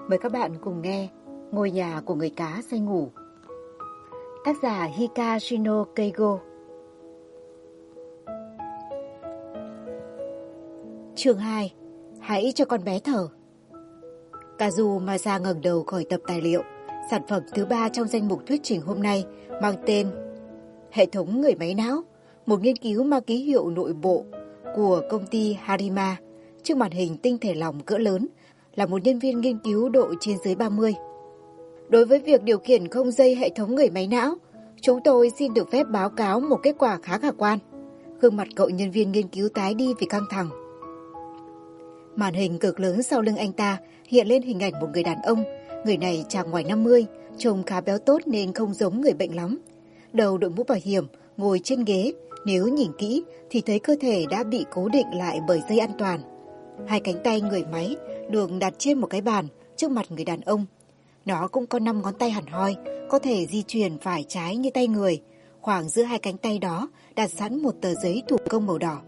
Mời các bạn cùng nghe Ngôi nhà của người cá say ngủ. Tác giả Hikashino Keigo. Chương 2. Hãy cho con bé thở. Kazumasa ngẩng đầu khỏi tập tài liệu. Sản phẩm thứ 3 trong danh mục thuyết trình hôm nay mang tên Hệ thống người máy não, một nghiên cứu mang ký hiệu nội bộ của công ty Harima. Trước màn hình tinh thể lỏng cỡ lớn là một nhân viên nghiên cứu độ trên dưới 30. Đối với việc điều khiển không dây hệ thống người máy não, chúng tôi xin được phép báo cáo một kết quả khá khả quan. Gương mặt cậu nhân viên nghiên cứu tái đi vì căng thẳng. Màn hình cực lớn sau lưng anh ta hiện lên hình ảnh một người đàn ông. Người này chạc ngoài 50, trông khá béo tốt nên không giống người bệnh lắm. Đầu đội mũ bảo hiểm, ngồi trên ghế. Nếu nhìn kỹ thì thấy cơ thể đã bị cố định lại bởi dây an toàn. Hai cánh tay người máy được đặt trên một cái bàn trước mặt người đàn ông. Nó cũng có 5 ngón tay hẳn hoi, có thể di chuyển phải trái như tay người. Khoảng giữa hai cánh tay đó đặt sẵn một tờ giấy thủ công màu đỏ.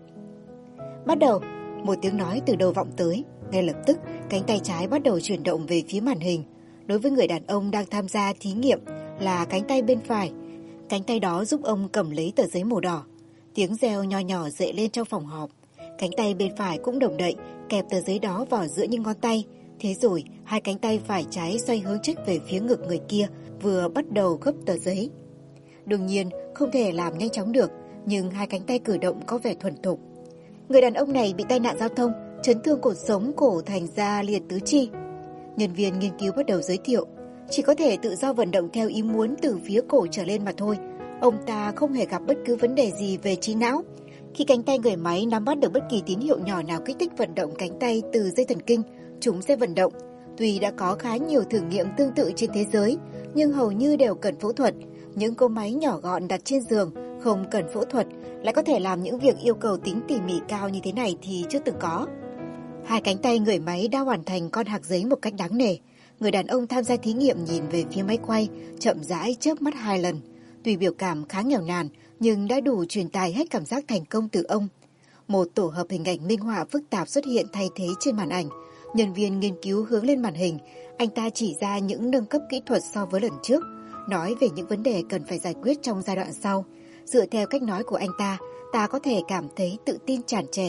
Bắt đầu, một tiếng nói từ đầu vọng tới. Ngay lập tức, cánh tay trái bắt đầu chuyển động về phía màn hình. Đối với người đàn ông đang tham gia thí nghiệm là cánh tay bên phải. Cánh tay đó giúp ông cầm lấy tờ giấy màu đỏ. Tiếng reo nho nhỏ dậy lên trong phòng họp. Cánh tay bên phải cũng động đậy, kẹp tờ giấy đó vào giữa những ngón tay. Thế rồi, hai cánh tay phải trái xoay hướng trích về phía ngực người kia, vừa bắt đầu gấp tờ giấy. Đương nhiên, không thể làm nhanh chóng được, nhưng hai cánh tay cử động có vẻ thuần thục. Người đàn ông này bị tai nạn giao thông, chấn thương cột sống, cổ thành ra liệt tứ chi. Nhân viên nghiên cứu bắt đầu giới thiệu. Chỉ có thể tự do vận động theo ý muốn từ phía cổ trở lên mà thôi. Ông ta không hề gặp bất cứ vấn đề gì về trí não. Khi cánh tay người máy nắm bắt được bất kỳ tín hiệu nhỏ nào kích thích vận động cánh tay từ dây thần kinh, chúng sẽ vận động. Tuy đã có khá nhiều thử nghiệm tương tự trên thế giới, nhưng hầu như đều cần phẫu thuật. Những cỗ máy nhỏ gọn đặt trên giường không cần phẫu thuật lại có thể làm những việc yêu cầu tính tỉ mỉ cao như thế này thì chưa từng có. Hai cánh tay người máy đã hoàn thành con hạc giấy một cách đáng nể. Người đàn ông tham gia thí nghiệm nhìn về phía máy quay, chậm rãi chớp mắt 2 lần. Tuy biểu cảm khá nghèo nàn, nhưng đã đủ truyền tải hết cảm giác thành công từ ông. Một tổ hợp hình ảnh minh họa phức tạp xuất hiện thay thế trên màn ảnh. Nhân viên nghiên cứu hướng lên màn hình, anh ta chỉ ra những nâng cấp kỹ thuật so với lần trước, nói về những vấn đề cần phải giải quyết trong giai đoạn sau. Dựa theo cách nói của anh ta có thể cảm thấy tự tin tràn trề.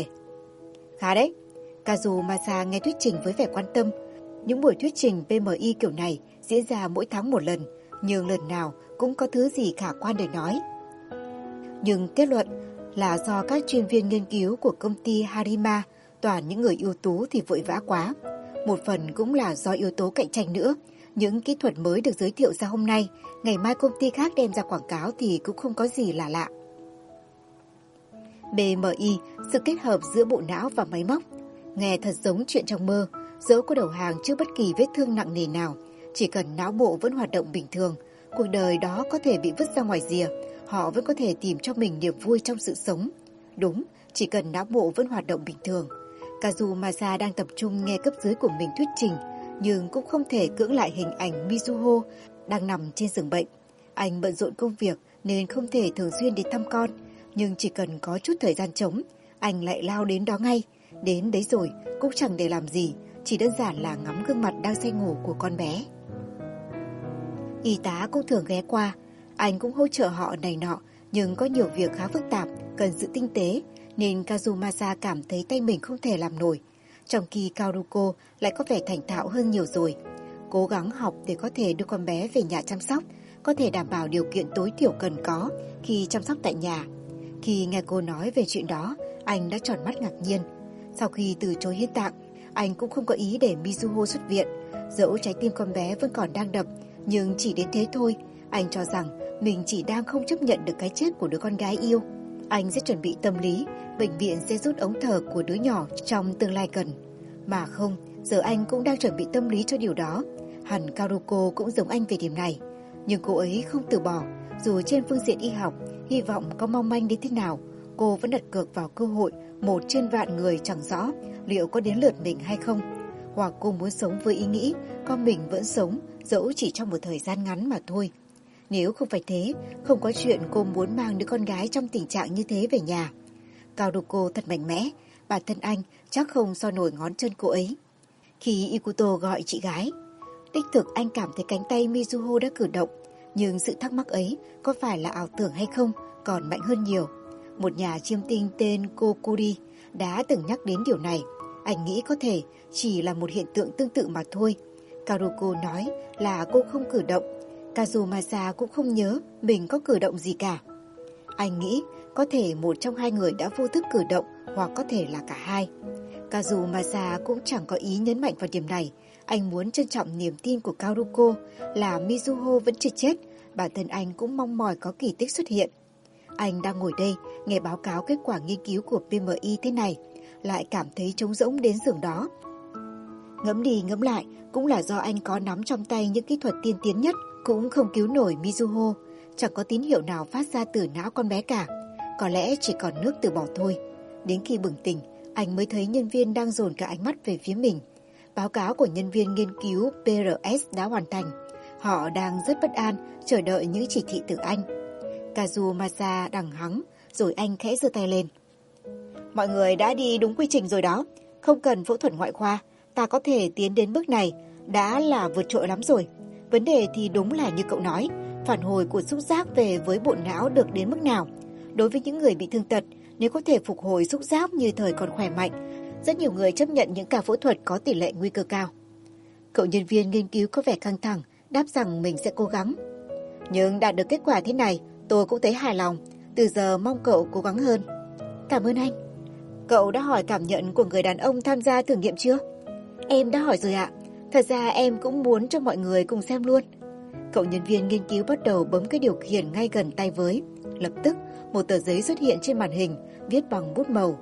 Khá đấy. Kazumasa nghe thuyết trình với vẻ quan tâm. Những buổi thuyết trình PMI kiểu này diễn ra mỗi tháng một lần, nhưng lần nào cũng có thứ gì khả quan để nói. Nhưng kết luận là do các chuyên viên nghiên cứu của công ty Harima, toàn những người ưu tú thì vội vã quá. Một phần cũng là do yếu tố cạnh tranh nữa. Những kỹ thuật mới được giới thiệu ra hôm nay, ngày mai công ty khác đem ra quảng cáo thì cũng không có gì là lạ. BMI, sự kết hợp giữa bộ não và máy móc. Nghe thật giống chuyện trong mơ, dẫu có đầu hàng trước bất kỳ vết thương nặng nề nào. Chỉ cần não bộ vẫn hoạt động bình thường, cuộc đời đó có thể bị vứt ra ngoài rìa, họ vẫn có thể tìm cho mình niềm vui trong sự sống. Đúng, chỉ cần não bộ vẫn hoạt động bình thường. Kazumasa đang tập trung nghe cấp dưới của mình thuyết trình, nhưng cũng không thể cưỡng lại hình ảnh Mizuho đang nằm trên giường bệnh. Anh bận rộn công việc nên không thể thường xuyên đến thăm con, nhưng chỉ cần có chút thời gian trống, anh lại lao đến đó ngay. Đến đấy rồi cũng chẳng để làm gì, chỉ đơn giản là ngắm gương mặt đang say ngủ của con bé. Y tá cũng thường ghé qua, anh cũng hỗ trợ họ này nọ, nhưng có nhiều việc khá phức tạp, cần sự tinh tế, nên Kazumasa cảm thấy tay mình không thể làm nổi. Trong khi Kaoruko lại có vẻ thành thạo hơn nhiều rồi. Cố gắng học để có thể đưa con bé về nhà chăm sóc, có thể đảm bảo điều kiện tối thiểu cần có khi chăm sóc tại nhà. Khi nghe cô nói về chuyện đó, anh đã tròn mắt ngạc nhiên. Sau khi từ chối hiến tạng, anh cũng không có ý để Mizuho xuất viện. Dẫu trái tim con bé vẫn còn đang đập, nhưng chỉ đến thế thôi. Anh cho rằng mình chỉ đang không chấp nhận được cái chết của đứa con gái yêu. Anh sẽ chuẩn bị tâm lý, bệnh viện sẽ rút ống thở của đứa nhỏ trong tương lai gần. Mà không, giờ anh cũng đang chuẩn bị tâm lý cho điều đó. Hẳn Karuko cũng giống anh về điểm này. Nhưng cô ấy không từ bỏ, dù trên phương diện y học, hy vọng có mong manh đến thế nào, cô vẫn đặt cược vào cơ hội một trên vạn người chẳng rõ liệu có đến lượt mình hay không. Hoặc cô muốn sống với ý nghĩ con mình vẫn sống, dẫu chỉ trong một thời gian ngắn mà thôi. Nếu không phải thế, không có chuyện cô muốn mang đứa con gái trong tình trạng như thế về nhà. Kaoruko thật mạnh mẽ, bản thân anh chắc không so nổi ngón chân cô ấy. Khi Ikuto gọi chị gái, Đích thực anh cảm thấy cánh tay Mizuho đã cử động, nhưng sự thắc mắc ấy có phải là ảo tưởng hay không còn mạnh hơn nhiều. Một nhà chiêm tinh tên Kokuri đã từng nhắc đến điều này. Anh nghĩ có thể chỉ là một hiện tượng tương tự mà thôi. Karuko nói là cô không cử động. Kazumasa cũng không nhớ mình có cử động gì cả. Anh nghĩ có thể một trong hai người đã vô thức cử động, hoặc có thể là cả hai. Kazumasa cũng chẳng có ý nhấn mạnh vào điểm này. Anh muốn trân trọng niềm tin của Karuko là Mizuho vẫn chưa chết. Bản thân anh cũng mong mỏi có kỳ tích xuất hiện. Anh đang ngồi đây nghe báo cáo kết quả nghiên cứu của PMI thế này, lại cảm thấy trống rỗng đến giường đó. Ngẫm đi ngẫm lại, cũng là do anh có nắm trong tay những kỹ thuật tiên tiến nhất, cũng không cứu nổi Mizuho. Chẳng có tín hiệu nào phát ra từ não con bé cả. Có lẽ chỉ còn nước từ bỏ thôi. Đến khi bừng tỉnh, anh mới thấy nhân viên đang dồn cả ánh mắt về phía mình. Báo cáo của nhân viên nghiên cứu PRS đã hoàn thành. Họ đang rất bất an, chờ đợi những chỉ thị từ anh. Kazumasa đằng hắng, rồi anh khẽ giơ tay lên. Mọi người đã đi đúng quy trình rồi đó. Không cần phẫu thuật ngoại khoa, ta có thể tiến đến bước này, đã là vượt trội lắm rồi. Vấn đề thì đúng là như cậu nói, phản hồi của xúc giác về với bộ não được đến mức nào. Đối với những người bị thương tật, nếu có thể phục hồi xúc giác như thời còn khỏe mạnh, rất nhiều người chấp nhận những ca phẫu thuật có tỷ lệ nguy cơ cao. Cậu nhân viên nghiên cứu có vẻ căng thẳng, đáp rằng mình sẽ cố gắng. Nhưng đạt được kết quả thế này, tôi cũng thấy hài lòng. Từ giờ mong cậu cố gắng hơn. Cảm ơn anh. Cậu đã hỏi cảm nhận của người đàn ông tham gia thử nghiệm chưa? Em đã hỏi rồi ạ. Thật ra em cũng muốn cho mọi người cùng xem luôn. Cậu nhân viên nghiên cứu bắt đầu bấm cái điều khiển ngay gần tay với. Lập tức, một tờ giấy xuất hiện trên màn hình, viết bằng bút màu.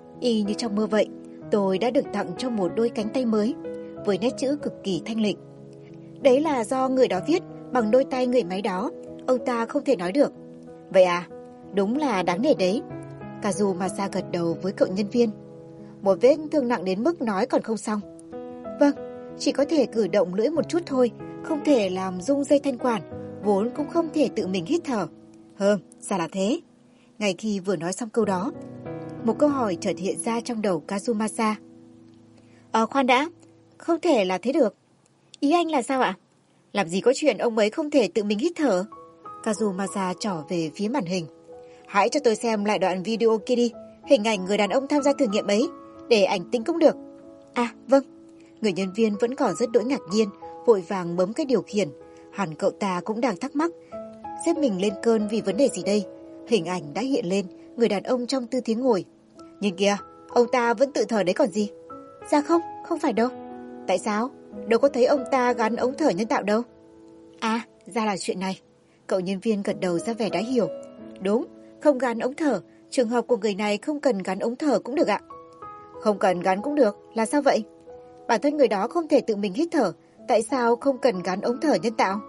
Y như trong mơ vậy, tôi đã được tặng cho một đôi cánh tay mới, với nét chữ cực kỳ thanh lịch. Đấy là do người đó viết bằng đôi tay người máy đó, ông ta không thể nói được. Vậy à, đúng là đáng nể đấy. Kazumasa gật đầu với cậu nhân viên. Một vết thương nặng đến mức nói còn không xong. Vâng, chỉ có thể cử động lưỡi một chút thôi, không thể làm rung dây thanh quản, vốn cũng không thể tự mình hít thở. Ra là thế. Ngay khi vừa nói xong câu đó, một câu hỏi chợt hiện ra trong đầu Kazumasa. Khoan đã, không thể là thế được. Ý anh là sao ạ? Làm gì có chuyện ông ấy không thể tự mình hít thở? Kazumasa trỏ về phía màn hình. Hãy cho tôi xem lại đoạn video kia đi, hình ảnh người đàn ông tham gia thử nghiệm ấy, để ảnh tính cũng được. À, vâng. Người nhân viên vẫn còn rất đỗi ngạc nhiên, vội vàng bấm cái điều khiển. Hẳn cậu ta cũng đang thắc mắc, xếp mình lên cơn vì vấn đề gì đây? Hình ảnh đã hiện lên, người đàn ông trong tư thế ngồi. Nhìn kìa, ông ta vẫn tự thở đấy còn gì. Dạ không phải đâu. Tại sao? Đâu có thấy ông ta gắn ống thở nhân tạo đâu. À, ra là chuyện này. Cậu nhân viên gật đầu ra vẻ đã hiểu. Đúng, không gắn ống thở. Trường hợp của người này không cần gắn ống thở cũng được ạ. Không cần gắn cũng được, là sao vậy? Bản thân người đó không thể tự mình hít thở, tại sao không cần gắn ống thở nhân tạo?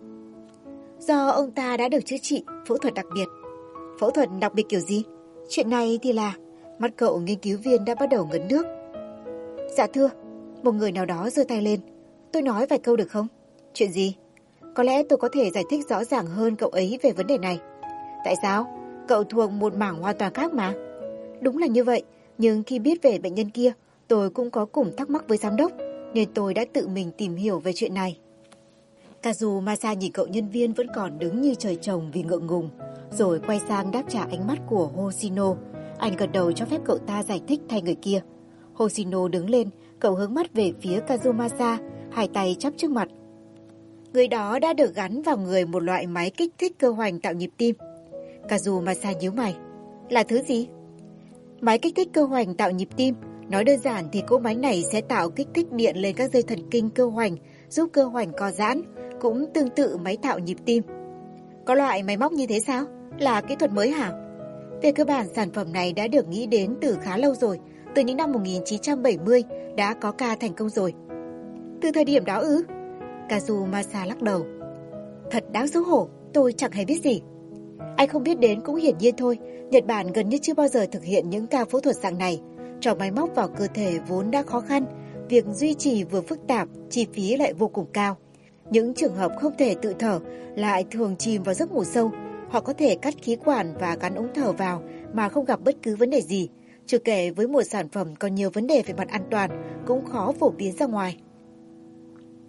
Do ông ta đã được chữa trị, phẫu thuật đặc biệt. Phẫu thuật đặc biệt kiểu gì? Chuyện này thì là... Mắt cậu nghiên cứu viên đã bắt đầu ngấn nước. Dạ thưa, một người nào đó giơ tay lên. Tôi nói vài câu được không? Chuyện gì? Có lẽ tôi có thể giải thích rõ ràng hơn cậu ấy về vấn đề này. Tại sao? Cậu thuộc một mảng hoàn toàn khác mà. Đúng là như vậy, nhưng khi biết về bệnh nhân kia, tôi cũng có cùng thắc mắc với giám đốc, nên tôi đã tự mình tìm hiểu về chuyện này. Kazumasa nhìn cậu nhân viên vẫn còn đứng như trời trồng vì ngượng ngùng, rồi quay sang đáp trả ánh mắt của Hoshino. Anh gật đầu cho phép cậu ta giải thích thay người kia. Hoshino đứng lên, cậu hướng mắt về phía Kazumasa, hai tay chắp trước mặt. Người đó đã được gắn vào người một loại máy kích thích cơ hoành tạo nhịp tim. Kazumasa nhíu mày. Là thứ gì? Máy kích thích cơ hoành tạo nhịp tim. Nói đơn giản thì cỗ máy này sẽ tạo kích thích điện lên các dây thần kinh cơ hoành, giúp cơ hoành co giãn, cũng tương tự máy tạo nhịp tim. Có loại máy móc như thế sao? Là kỹ thuật mới hả? Về cơ bản, sản phẩm này đã được nghĩ đến từ khá lâu rồi, từ những năm 1970 đã có ca thành công rồi. Từ thời điểm đó ư? Kazumasa lắc đầu. Thật đáng xấu hổ, tôi chẳng hề biết gì. Anh không biết đến cũng hiển nhiên thôi, Nhật Bản gần như chưa bao giờ thực hiện những ca phẫu thuật dạng này. Cho máy móc vào cơ thể vốn đã khó khăn, việc duy trì vừa phức tạp, chi phí lại vô cùng cao. Những trường hợp không thể tự thở lại thường chìm vào giấc ngủ sâu. Họ có thể cắt khí quản và gắn ống thở vào mà không gặp bất cứ vấn đề gì. Chưa kể với một sản phẩm còn nhiều vấn đề về mặt an toàn cũng khó phổ biến ra ngoài.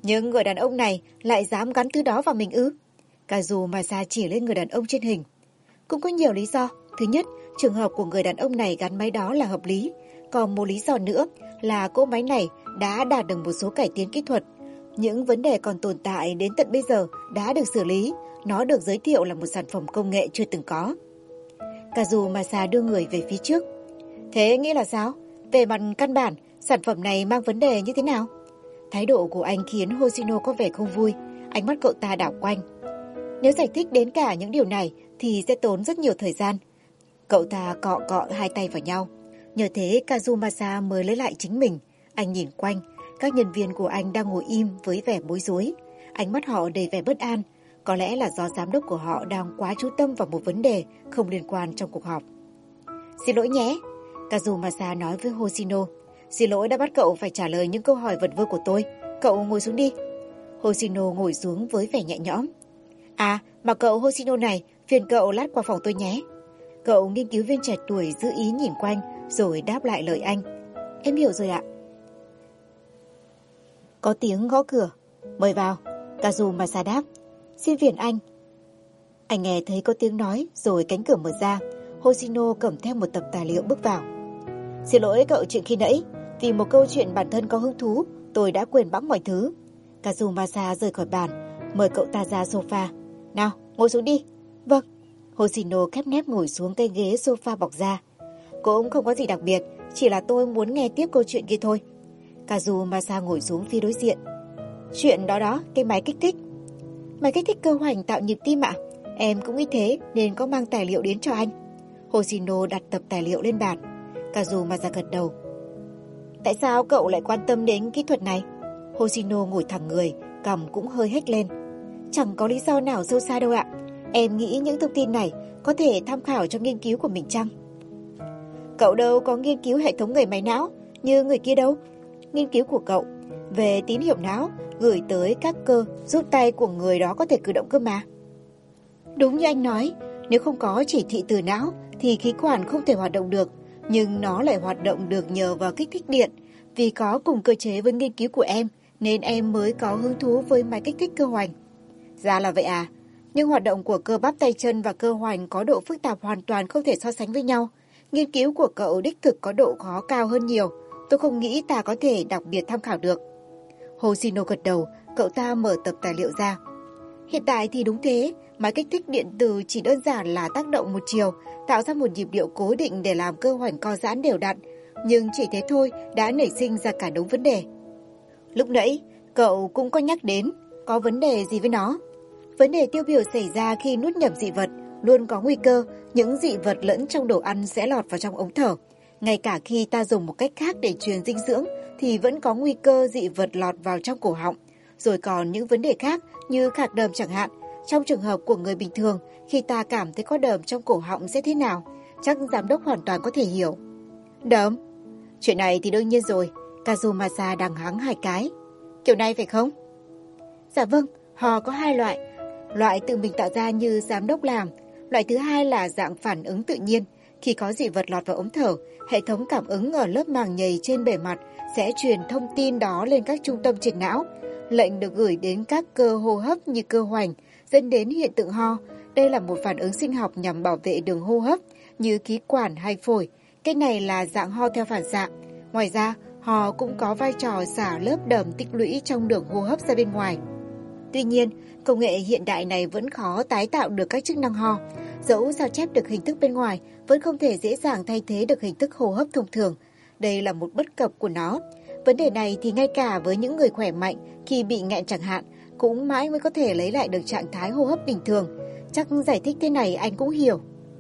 Nhưng người đàn ông này lại dám gắn thứ đó vào mình ư? Kazumasa chỉ lên người đàn ông trên hình. Cũng có nhiều lý do. Thứ nhất, trường hợp của người đàn ông này gắn máy đó là hợp lý. Còn một lý do nữa là cỗ máy này đã đạt được một số cải tiến kỹ thuật. Những vấn đề còn tồn tại đến tận bây giờ đã được xử lý. Nó được giới thiệu là một sản phẩm công nghệ chưa từng có. Kazumasa đưa người về phía trước. Thế nghĩa là sao? Về mặt căn bản, sản phẩm này mang vấn đề như thế nào? Thái độ của anh khiến Hoshino có vẻ không vui. Ánh mắt cậu ta đảo quanh. Nếu giải thích đến cả những điều này thì sẽ tốn rất nhiều thời gian. Cậu ta cọ cọ hai tay vào nhau. Nhờ thế Kazumasa mới lấy lại chính mình. Anh nhìn quanh. Các nhân viên của anh đang ngồi im với vẻ bối rối. Ánh mắt họ đầy vẻ bất an. Có lẽ là do giám đốc của họ đang quá chú tâm vào một vấn đề không liên quan trong cuộc họp. Xin lỗi nhé. Kazumasa nói với Hoshino. Xin lỗi đã bắt cậu phải trả lời những câu hỏi vật vơ của tôi. Cậu ngồi xuống đi. Hoshino ngồi xuống với vẻ nhẹ nhõm. À, mà cậu Hoshino này, phiền cậu lát qua phòng tôi nhé. Cậu nghiên cứu viên trẻ tuổi giữ ý nhìn quanh rồi đáp lại lời anh. Em hiểu rồi ạ. Có tiếng gõ cửa. Mời vào. Kazumasa đáp. Xin phiền anh. Anh nghe thấy có tiếng nói rồi cánh cửa mở ra. Hoshino cầm theo một tập tài liệu bước vào. Xin lỗi cậu chuyện khi nãy. Vì một câu chuyện bản thân có hứng thú, tôi đã quên bẵng mọi thứ. Kazumasa rời khỏi bàn, mời cậu ta ra sofa. Nào, ngồi xuống đi. Vâng. Hoshino khép nép ngồi xuống cái ghế sofa bọc da. Cũng không có gì đặc biệt, chỉ là tôi muốn nghe tiếp câu chuyện kia thôi. Kazumasa ngồi xuống phía đối diện. Chuyện đó, cái máy kích thích. Máy kích thích cơ hoành tạo nhịp tim ạ. Em cũng nghĩ thế nên có mang tài liệu đến cho anh. Hoshino đặt tập tài liệu lên bàn. Kazumasa gật đầu. Tại sao cậu lại quan tâm đến kỹ thuật này? Hoshino ngồi thẳng người, cằm cũng hơi hếch lên. Chẳng có lý do nào sâu xa đâu ạ. Em nghĩ những thông tin này có thể tham khảo cho nghiên cứu của mình chăng? Cậu đâu có nghiên cứu hệ thống người máy não như người kia đâu. Nghiên cứu của cậu về tín hiệu não gửi tới các cơ giúp tay của người đó có thể cử động cơ mà. Đúng như anh nói, nếu không có chỉ thị từ não thì khí quản không thể hoạt động được. Nhưng nó lại hoạt động được nhờ vào kích thích điện. Vì có cùng cơ chế với nghiên cứu của em nên em mới có hứng thú với máy kích thích cơ hoành. Ra là vậy à? Nhưng hoạt động của cơ bắp tay chân và cơ hoành có độ phức tạp hoàn toàn không thể so sánh với nhau. Nghiên cứu của cậu đích thực có độ khó cao hơn nhiều. Tôi không nghĩ ta có thể đặc biệt tham khảo được. Hoshino gật đầu, cậu ta mở tập tài liệu ra. Hiện tại thì đúng thế, máy kích thích điện từ chỉ đơn giản là tác động một chiều, tạo ra một nhịp điệu cố định để làm cơ hoành co giãn đều đặn. Nhưng chỉ thế thôi đã nảy sinh ra cả đống vấn đề. Lúc nãy, cậu cũng có nhắc đến, có vấn đề gì với nó? Vấn đề tiêu biểu xảy ra khi nuốt nhầm dị vật, luôn có nguy cơ những dị vật lẫn trong đồ ăn sẽ lọt vào trong ống thở. Ngay cả khi ta dùng một cách khác để truyền dinh dưỡng thì vẫn có nguy cơ dị vật lọt vào trong cổ họng. Rồi còn những vấn đề khác như khạc đờm chẳng hạn. Trong trường hợp của người bình thường, khi ta cảm thấy có đờm trong cổ họng sẽ thế nào? Chắc giám đốc hoàn toàn có thể hiểu. Đờm? Chuyện này thì đương nhiên rồi. Kazumasa đằng hắng hai cái. Kiểu này phải không? Dạ vâng, ho có hai loại. Loại tự mình tạo ra như giám đốc làm. Loại thứ hai là dạng phản ứng tự nhiên. Khi có dị vật lọt vào ống thở, hệ thống cảm ứng ở lớp màng nhầy trên bề mặt sẽ truyền thông tin đó lên các trung tâm trên não. Lệnh được gửi đến các cơ hô hấp như cơ hoành, dẫn đến hiện tượng ho. Đây là một phản ứng sinh học nhằm bảo vệ đường hô hấp như khí quản hay phổi. Cách này là dạng ho theo phản xạ. Ngoài ra, ho cũng có vai trò xả lớp đờm tích lũy trong đường hô hấp ra bên ngoài. Tuy nhiên, công nghệ hiện đại này vẫn khó tái tạo được các chức năng ho. Dẫu sao chép được hình thức bên ngoài, vẫn không thể dễ dàng thay thế được hình thức hô hấp thông thường. Đây là một bất cập của nó. Vấn đề này thì ngay cả với những người khỏe mạnh khi bị nghẹn chẳng hạn, cũng mãi mới có thể lấy lại được trạng thái hô hấp bình thường. Chắc giải thích thế này anh cũng hiểu.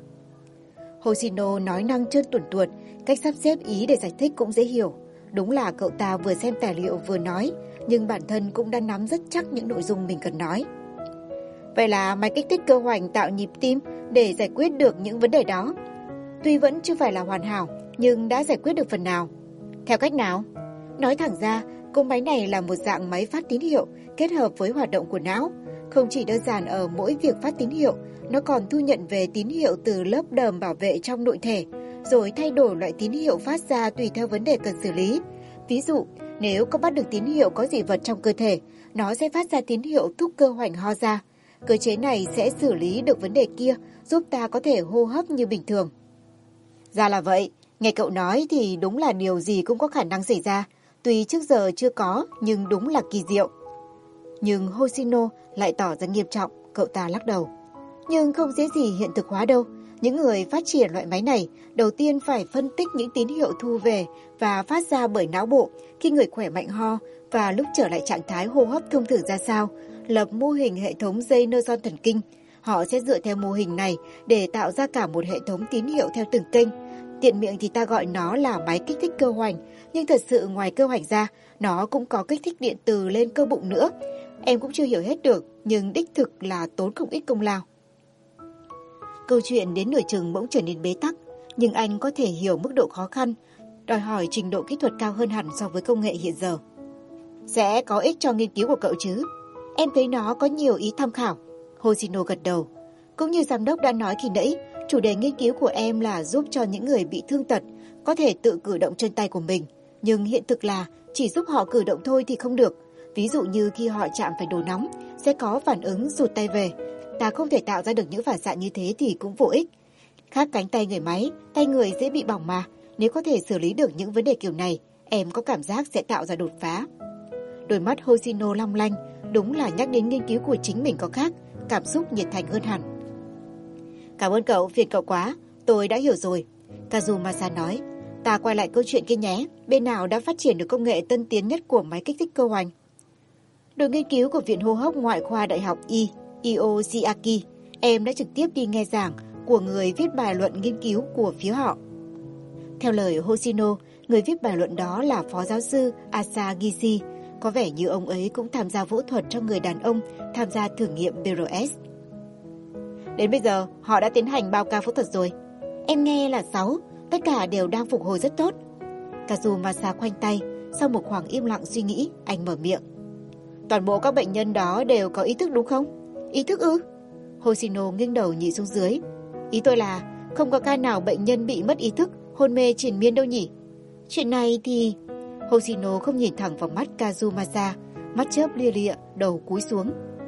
Hoshino nói năng trơn tuột tuột, cách sắp xếp ý để giải thích cũng dễ hiểu. Đúng là cậu ta vừa xem tài liệu vừa nói, nhưng bản thân cũng đã nắm rất chắc những nội dung mình cần nói. Vậy là máy kích thích cơ hoành tạo nhịp tim để giải quyết được những vấn đề đó. Tuy vẫn chưa phải là hoàn hảo, nhưng đã giải quyết được phần nào. Theo cách nào? Nói thẳng ra, cỗ máy này là một dạng máy phát tín hiệu kết hợp với hoạt động của não. Không chỉ đơn giản ở mỗi việc phát tín hiệu, nó còn thu nhận về tín hiệu từ lớp đờm bảo vệ trong nội thể, rồi thay đổi loại tín hiệu phát ra tùy theo vấn đề cần xử lý. Ví dụ, nếu có bắt được tín hiệu có dị vật trong cơ thể, nó sẽ phát ra tín hiệu thúc cơ hoành ho ra. Cơ chế này sẽ xử lý được vấn đề kia, giúp ta có thể hô hấp như bình thường. Ra là vậy, nghe cậu nói thì đúng là điều gì cũng có khả năng xảy ra. Tuy trước giờ chưa có, nhưng đúng là kỳ diệu. Nhưng Hoshino lại tỏ ra nghiêm trọng, cậu ta lắc đầu. Nhưng không dễ gì hiện thực hóa đâu. Những người phát triển loại máy này đầu tiên phải phân tích những tín hiệu thu về và phát ra bởi não bộ khi người khỏe mạnh ho và lúc trở lại trạng thái hô hấp thông thường ra sao, lập mô hình hệ thống dây neuron thần kinh. Họ sẽ dựa theo mô hình này để tạo ra cả một hệ thống tín hiệu theo từng kênh. Tiện miệng thì ta gọi nó là máy kích thích cơ hoành, nhưng thật sự ngoài cơ hoành ra, nó cũng có kích thích điện từ lên cơ bụng nữa. Em cũng chưa hiểu hết được, nhưng đích thực là tốn không ít công lao. Câu chuyện đến nửa chừng bỗng trở nên bế tắc, nhưng anh có thể hiểu mức độ khó khăn, đòi hỏi trình độ kỹ thuật cao hơn hẳn so với công nghệ hiện giờ. Sẽ có ích cho nghiên cứu của cậu chứ? Em thấy nó có nhiều ý tham khảo. Hoshino gật đầu. Cũng như giám đốc đã nói khi nãy, chủ đề nghiên cứu của em là giúp cho những người bị thương tật có thể tự cử động chân tay của mình. Nhưng hiện thực là chỉ giúp họ cử động thôi thì không được. Ví dụ như khi họ chạm phải đồ nóng, sẽ có phản ứng rụt tay về. Ta không thể tạo ra được những phản xạ như thế thì cũng vô ích. Khác cánh tay người máy, tay người dễ bị bỏng mà. Nếu có thể xử lý được những vấn đề kiểu này, em có cảm giác sẽ tạo ra đột phá. Đôi mắt Hoshino long lanh, đúng là nhắc đến nghiên cứu của chính mình có khác, cảm xúc nhiệt thành hơn hẳn. Cảm ơn cậu, phiền cậu quá, tôi đã hiểu rồi. Kazumasa nói, ta quay lại câu chuyện kia nhé, bên nào đã phát triển được công nghệ tân tiến nhất của máy kích thích cơ hoành? Đội nghiên cứu của Viện Hô hấp Ngoại khoa Đại học Ioziaki, em đã trực tiếp đi nghe giảng của người viết bài luận nghiên cứu của phía họ. Theo lời Hoshino, người viết bài luận đó là Phó giáo sư Asagishi. Có vẻ như ông ấy cũng tham gia phẫu thuật cho người đàn ông tham gia thử nghiệm BRS. Đến bây giờ, họ đã tiến hành bao ca phẫu thuật rồi. Em nghe là 6, tất cả đều đang phục hồi rất tốt. Kazumasa khoanh tay, sau một khoảng im lặng suy nghĩ, anh mở miệng. Toàn bộ các bệnh nhân đó đều có ý thức đúng không? Ý thức ư? Hoshino nghiêng đầu nhìn xuống dưới. Ý tôi là không có ca nào bệnh nhân bị mất ý thức, hôn mê triền miên đâu nhỉ? Chuyện này thì... Hoshino không nhìn thẳng vào mắt Kazumasa, mắt chớp lia lịa, đầu cúi xuống.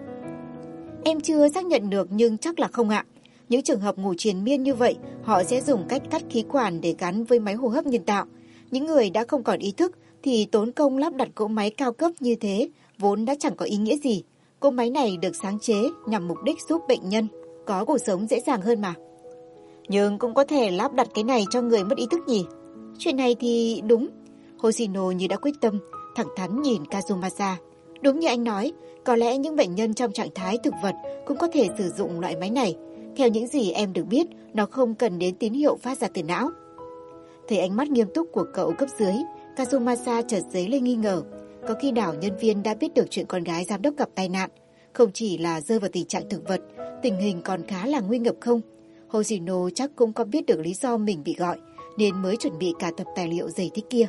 Em chưa xác nhận được nhưng chắc là không ạ. Những trường hợp ngủ triền miên như vậy, họ sẽ dùng cách cắt khí quản để gắn với máy hô hấp nhân tạo. Những người đã không còn ý thức thì tốn công lắp đặt cỗ máy cao cấp như thế, vốn đã chẳng có ý nghĩa gì. Cỗ máy này được sáng chế nhằm mục đích giúp bệnh nhân có cuộc sống dễ dàng hơn mà. Nhưng cũng có thể lắp đặt cái này cho người mất ý thức nhỉ? Chuyện này thì đúng. Hoshino như đã quyết tâm, thẳng thắn nhìn Kazumasa. Đúng như anh nói, có lẽ những bệnh nhân trong trạng thái thực vật cũng có thể sử dụng loại máy này. Theo những gì em được biết, nó không cần đến tín hiệu phát ra từ não. Thấy ánh mắt nghiêm túc của cậu cấp dưới, Kazumasa chợt dấy lên nghi ngờ. Có khi nào nhân viên đã biết được chuyện con gái giám đốc gặp tai nạn, không chỉ là rơi vào tình trạng thực vật, tình hình còn khá là nguy ngập không? Hoshino chắc cũng có biết được lý do mình bị gọi, nên mới chuẩn bị cả tập tài liệu dày thế kia.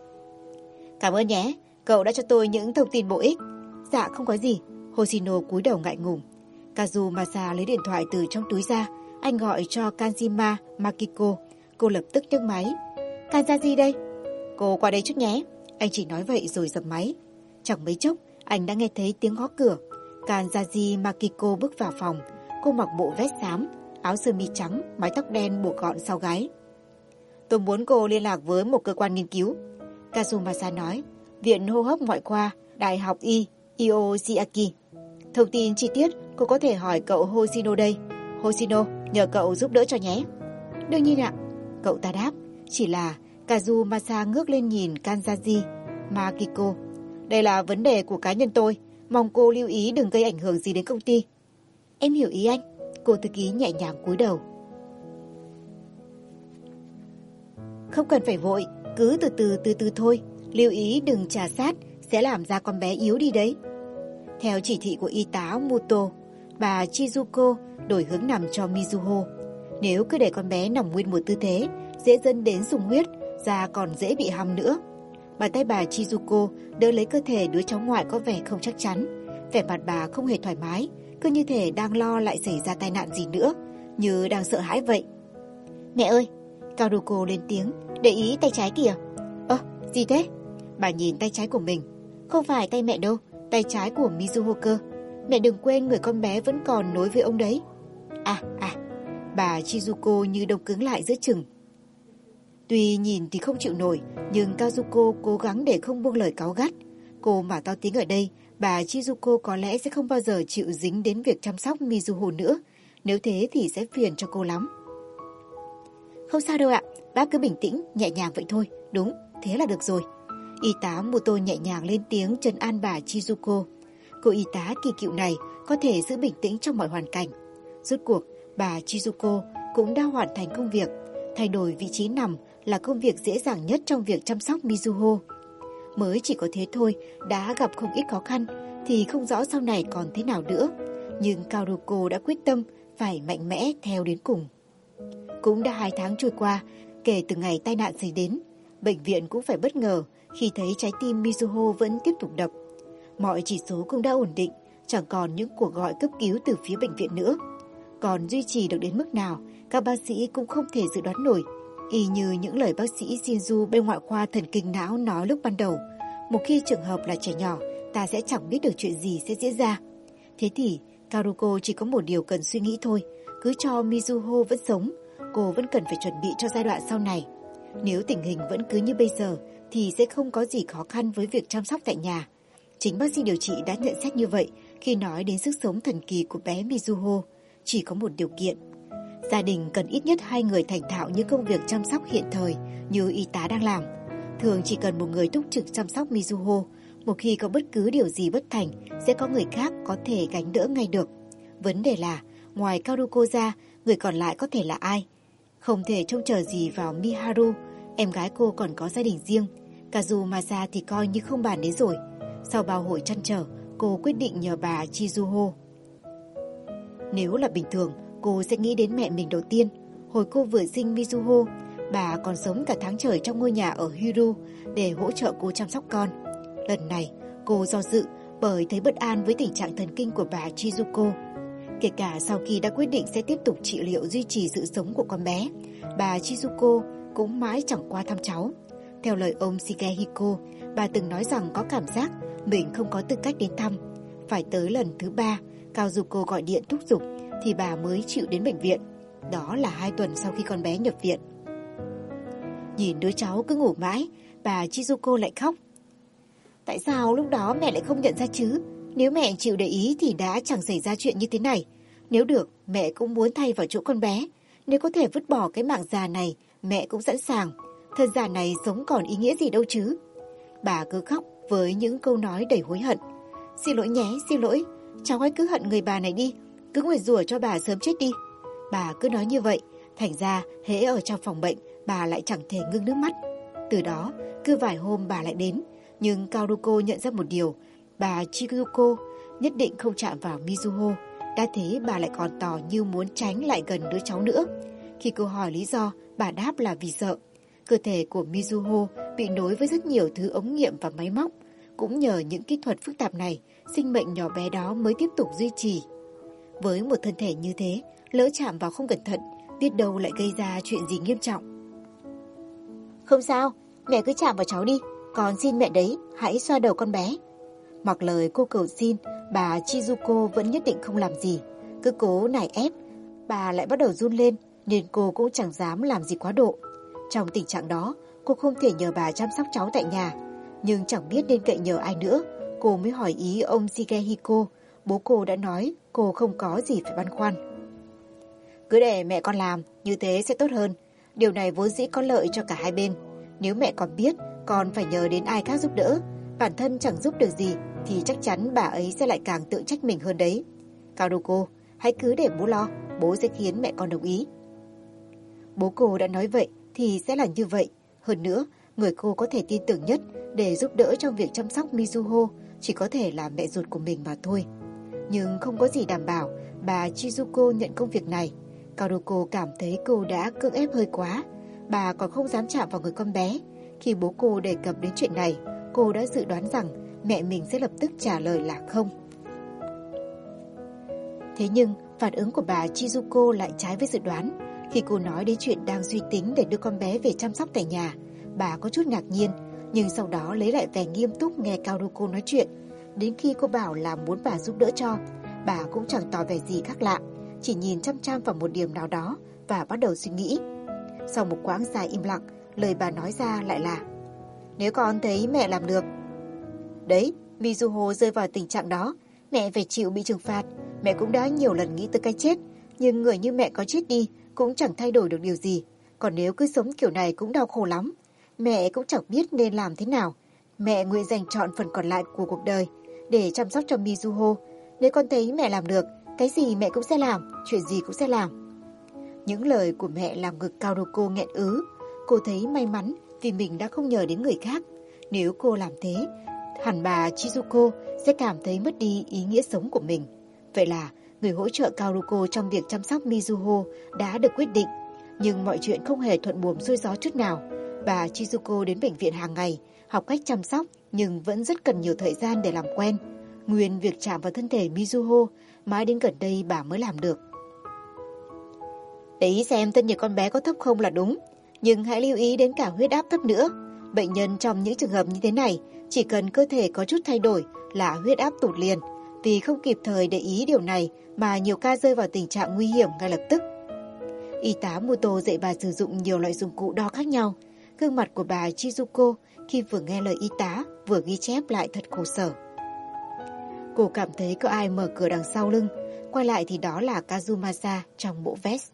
Cảm ơn nhé, cậu đã cho tôi những thông tin bổ ích. Dạ không có gì. Hoshino cúi đầu ngại ngùng. Kazumasa lấy điện thoại từ trong túi ra. Anh gọi cho Kanjima Makiko. Cô lập tức nhấc máy. Kanzaji đây. Cô qua đây chút nhé. Anh chỉ nói vậy rồi dập máy. Chẳng mấy chốc, anh đã nghe thấy tiếng gõ cửa. Kanzaji Makiko bước vào phòng. Cô mặc bộ vest xám, áo sơ mi trắng, mái tóc đen buộc gọn sau gáy. Tôi muốn cô liên lạc với một cơ quan nghiên cứu. Kazumasa nói. Viện Hô hấp Ngoại khoa, Đại học Ioziaki. Thông tin chi tiết cô có thể hỏi cậu Hoshino đây. Hoshino, nhờ cậu giúp đỡ cho nhé. Đương nhiên ạ. Cậu ta đáp. Chỉ là Kazumasa ngước lên nhìn Kanzaji Makiko. Đây là vấn đề của cá nhân tôi. Mong cô lưu ý đừng gây ảnh hưởng gì đến công ty. Em hiểu ý anh. Cô thư ký nhẹ nhàng cúi đầu. Không cần phải vội, cứ từ từ thôi. Lưu ý đừng trà sát, sẽ làm ra con bé yếu đi đấy. Theo chỉ thị của y tá Muto, bà Chizuko đổi hướng nằm cho Mizuho. Nếu cứ để con bé nằm nguyên một tư thế, dễ dẫn đến sung huyết, da còn dễ bị hăm nữa. Bàn tay bà Chizuko đỡ lấy cơ thể đứa cháu ngoại có vẻ không chắc chắn. Vẻ mặt bà không hề thoải mái, cứ như thể đang lo lại xảy ra tai nạn gì nữa, như đang sợ hãi vậy. Mẹ ơi! Karuko lên tiếng, để ý tay trái kìa. Gì thế? Bà nhìn tay trái của mình. Không phải tay mẹ đâu, tay trái của Mizuho cơ. Mẹ đừng quên người con bé vẫn còn nối với ông đấy. Bà Chizuko như đông cứng lại giữa chừng. Tuy nhìn thì không chịu nổi, nhưng Kazuko cố gắng để không buông lời cáu gắt. Cô mà to tiếng ở đây, bà Chizuko có lẽ sẽ không bao giờ chịu dính đến việc chăm sóc Mizuho nữa. Nếu thế thì sẽ phiền cho cô lắm. Không sao đâu ạ, bác cứ bình tĩnh, nhẹ nhàng vậy thôi. Đúng, thế là được rồi. Y tá Muto nhẹ nhàng lên tiếng trấn an bà Chizuko. Cô y tá kỳ cựu này có thể giữ bình tĩnh trong mọi hoàn cảnh. Rốt cuộc, bà Chizuko cũng đã hoàn thành công việc. Thay đổi vị trí nằm là công việc dễ dàng nhất trong việc chăm sóc Mizuho. Mới chỉ có thế thôi, đã gặp không ít khó khăn, thì không rõ sau này còn thế nào nữa. Nhưng Karuko đã quyết tâm phải mạnh mẽ theo đến cùng. Cũng đã 2 tháng trôi qua, kể từ ngày tai nạn xảy đến. Bệnh viện cũng phải bất ngờ khi thấy trái tim Mizuho vẫn tiếp tục đập. Mọi chỉ số cũng đã ổn định, chẳng còn những cuộc gọi cấp cứu từ phía bệnh viện nữa. Còn duy trì được đến mức nào, các bác sĩ cũng không thể dự đoán nổi. Y như những lời bác sĩ Shinju bên ngoại khoa thần kinh não nói lúc ban đầu. Một khi trường hợp là trẻ nhỏ, ta sẽ chẳng biết được chuyện gì sẽ diễn ra. Thế thì, Karuko chỉ có một điều cần suy nghĩ thôi. Cứ cho Mizuho vẫn sống, cô vẫn cần phải chuẩn bị cho giai đoạn sau này. Nếu tình hình vẫn cứ như bây giờ, thì sẽ không có gì khó khăn với việc chăm sóc tại nhà. Chính bác sĩ điều trị đã nhận xét như vậy khi nói đến sức sống thần kỳ của bé Mizuho. Chỉ có một điều kiện. Gia đình cần ít nhất 2 người thành thạo những công việc chăm sóc hiện thời như y tá đang làm. Thường chỉ cần một người túc trực chăm sóc Mizuho. Một khi có bất cứ điều gì bất thành, sẽ có người khác có thể gánh đỡ ngay được. Vấn đề là, ngoài Karuko ra, người còn lại có thể là ai? Không thể trông chờ gì vào Miharu, em gái cô còn có gia đình riêng. Kazumasa thì coi như không bàn đến rồi. Sau bao hồi trăn trở, cô quyết định nhờ bà Chizuho. Nếu là bình thường, cô sẽ nghĩ đến mẹ mình đầu tiên. Hồi cô vừa sinh Mizuho, bà còn sống cả tháng trời trong ngôi nhà ở Hiru để hỗ trợ cô chăm sóc con. Lần này, cô do dự bởi thấy bất an với tình trạng thần kinh của bà Chizuko. Kể cả sau khi đã quyết định sẽ tiếp tục trị liệu duy trì sự sống của con bé, bà Chizuko cũng mãi chẳng qua thăm cháu. Theo lời ông Shigehiko, bà từng nói rằng có cảm giác mình không có tư cách đến thăm. Phải tới lần thứ 3, Kazuko gọi điện thúc giục thì bà mới chịu đến bệnh viện. Đó là 2 tuần sau khi con bé nhập viện. Nhìn đứa cháu cứ ngủ mãi, bà Chizuko lại khóc. Tại sao lúc đó mẹ lại không nhận ra chứ? Nếu mẹ chịu để ý thì đã chẳng xảy ra chuyện như thế này. Nếu được, mẹ cũng muốn thay vào chỗ con bé. Nếu có thể vứt bỏ cái mạng già này, mẹ cũng sẵn sàng. Thời già này sống còn ý nghĩa gì đâu chứ. Bà cứ khóc với những câu nói đầy hối hận. Xin lỗi nhé, xin lỗi. Cháu hãy cứ hận người bà này đi. Cứ nguyền rủa cho bà sớm chết đi. Bà cứ nói như vậy. Thành ra, hễ ở trong phòng bệnh, bà lại chẳng thể ngưng nước mắt. Từ đó, cứ vài hôm bà lại đến. Nhưng Karuko nhận ra một điều. Bà Chizuko nhất định không chạm vào Mizuho. Đã thế bà lại còn tỏ như muốn tránh lại gần đứa cháu nữa. Khi cô hỏi lý do, bà đáp là vì sợ. Cơ thể của Mizuho bị nối với rất nhiều thứ ống nghiệm và máy móc. Cũng nhờ những kỹ thuật phức tạp này, sinh mệnh nhỏ bé đó mới tiếp tục duy trì. Với một thân thể như thế, lỡ chạm vào không cẩn thận, biết đâu lại gây ra chuyện gì nghiêm trọng. Không sao, mẹ cứ chạm vào cháu đi. Con xin mẹ đấy, hãy xoa đầu con bé. Mặc lời cô cầu xin, bà Chizuko vẫn nhất định không làm gì. Cứ cố nài ép, bà lại bắt đầu run lên, nên cô cũng chẳng dám làm gì quá độ. Trong tình trạng đó, cô không thể nhờ bà chăm sóc cháu tại nhà. Nhưng chẳng biết nên cậy nhờ ai nữa, cô mới hỏi ý ông Shigehiko. Bố cô đã nói cô không có gì phải băn khoăn. Cứ để mẹ con làm, như thế sẽ tốt hơn. Điều này vốn dĩ có lợi cho cả hai bên. Nếu mẹ còn biết con phải nhờ đến ai khác giúp đỡ, bản thân chẳng giúp được gì, thì chắc chắn bà ấy sẽ lại càng tự trách mình hơn đấy. Karuko, hãy cứ để bố lo, bố sẽ khiến mẹ con đồng ý. Bố cô đã nói vậy thì sẽ là như vậy. Hơn nữa, người cô có thể tin tưởng nhất để giúp đỡ trong việc chăm sóc Mizuho chỉ có thể là mẹ ruột của mình mà thôi. Nhưng không có gì đảm bảo bà Chizuko nhận công việc này. Karuko cảm thấy cô đã cưỡng ép hơi quá. Bà còn không dám chạm vào người con bé. Khi bố cô đề cập đến chuyện này, cô đã dự đoán rằng mẹ mình sẽ lập tức trả lời là không. Thế nhưng, phản ứng của bà Chizuko lại trái với dự đoán. Khi cô nói đến chuyện đang suy tính để đưa con bé về chăm sóc tại nhà, bà có chút ngạc nhiên, nhưng sau đó lấy lại vẻ nghiêm túc nghe Kaoruko nói chuyện. Đến khi cô bảo là muốn bà giúp đỡ cho, bà cũng chẳng tỏ vẻ gì khác lạ, chỉ nhìn chăm chăm vào một điểm nào đó và bắt đầu suy nghĩ. Sau một quãng dài im lặng, lời bà nói ra lại là: nếu con thấy mẹ làm được. Đấy, Mizuho rơi vào tình trạng đó, mẹ phải chịu bị trừng phạt. Mẹ cũng đã nhiều lần nghĩ tới cái chết, nhưng người như mẹ có chết đi cũng chẳng thay đổi được điều gì. Còn nếu cứ sống kiểu này cũng đau khổ lắm. Mẹ cũng chẳng biết nên làm thế nào. Mẹ nguyện dành trọn phần còn lại của cuộc đời để chăm sóc cho Mizuho. Nếu con thấy mẹ làm được, cái gì mẹ cũng sẽ làm, chuyện gì cũng sẽ làm. Những lời của mẹ làm ngực Kaoruko nghẹn ứ. Cô thấy may mắn vì mình đã không nhờ đến người khác. Nếu cô làm thế, hẳn bà Chizuko sẽ cảm thấy mất đi ý nghĩa sống của mình. Vậy là người hỗ trợ Kaoruko trong việc chăm sóc Mizuho đã được quyết định. Nhưng mọi chuyện không hề thuận buồm xuôi gió chút nào. Bà Chizuko đến bệnh viện hàng ngày, học cách chăm sóc nhưng vẫn rất cần nhiều thời gian để làm quen. Nguyên việc chạm vào thân thể Mizuho, mãi đến gần đây bà mới làm được. Để ý xem thân nhiệt con bé có thấp không là đúng, nhưng hãy lưu ý đến cả huyết áp thấp nữa. Bệnh nhân trong những trường hợp như thế này, chỉ cần cơ thể có chút thay đổi là huyết áp tụt liền. Vì không kịp thời để ý điều này mà nhiều ca rơi vào tình trạng nguy hiểm ngay lập tức. Y tá Muto dạy bà sử dụng nhiều loại dụng cụ đo khác nhau. Gương mặt của bà Chizuko khi vừa nghe lời y tá vừa ghi chép lại thật khổ sở. Cô cảm thấy có ai mở cửa đằng sau lưng, quay lại thì đó là Kazumasa trong bộ vest.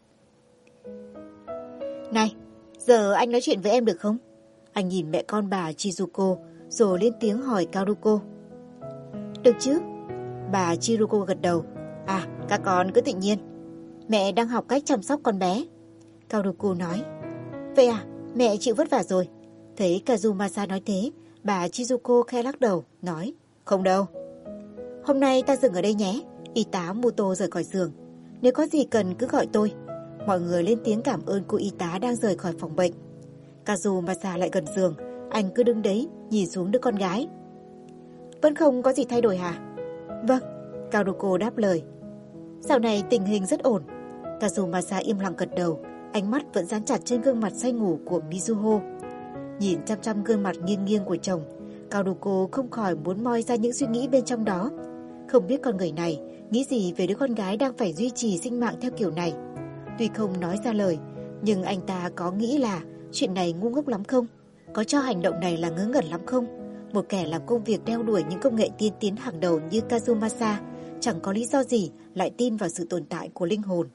Này, giờ anh nói chuyện với em được không? Anh nhìn mẹ con bà Chizuko rồi lên tiếng hỏi Kaoruko. Được chứ? Bà Chizuko gật đầu. À, các con cứ tự nhiên. Mẹ đang học cách chăm sóc con bé. Kaoruko nói. Vậy à, mẹ chịu vất vả rồi. Thấy Kazumasa nói thế, bà Chizuko khẽ lắc đầu, nói. Không đâu. Hôm nay ta dừng ở đây nhé. Y tá Muto rời khỏi giường. Nếu có gì cần cứ gọi tôi. Mọi người lên tiếng cảm ơn cô y tá đang rời khỏi phòng bệnh. Kazumasa lại gần giường. Anh cứ đứng đấy, nhìn xuống đứa con gái. Vẫn không có gì thay đổi hả? Vâng, Kaoruko đáp lời. Dạo này tình hình rất ổn. Kazumasa im lặng gật đầu. Ánh mắt vẫn dán chặt trên gương mặt say ngủ của Mizuho. Nhìn chăm chăm gương mặt nghiêng nghiêng của chồng, Kaoruko không khỏi muốn moi ra những suy nghĩ bên trong đó. Không biết con người này nghĩ gì về đứa con gái đang phải duy trì sinh mạng theo kiểu này. Tuy không nói ra lời, nhưng anh ta có nghĩ là chuyện này ngu ngốc lắm không? Có cho hành động này là ngớ ngẩn lắm không? Một kẻ làm công việc đeo đuổi những công nghệ tiên tiến hàng đầu như Kazumasa chẳng có lý do gì lại tin vào sự tồn tại của linh hồn.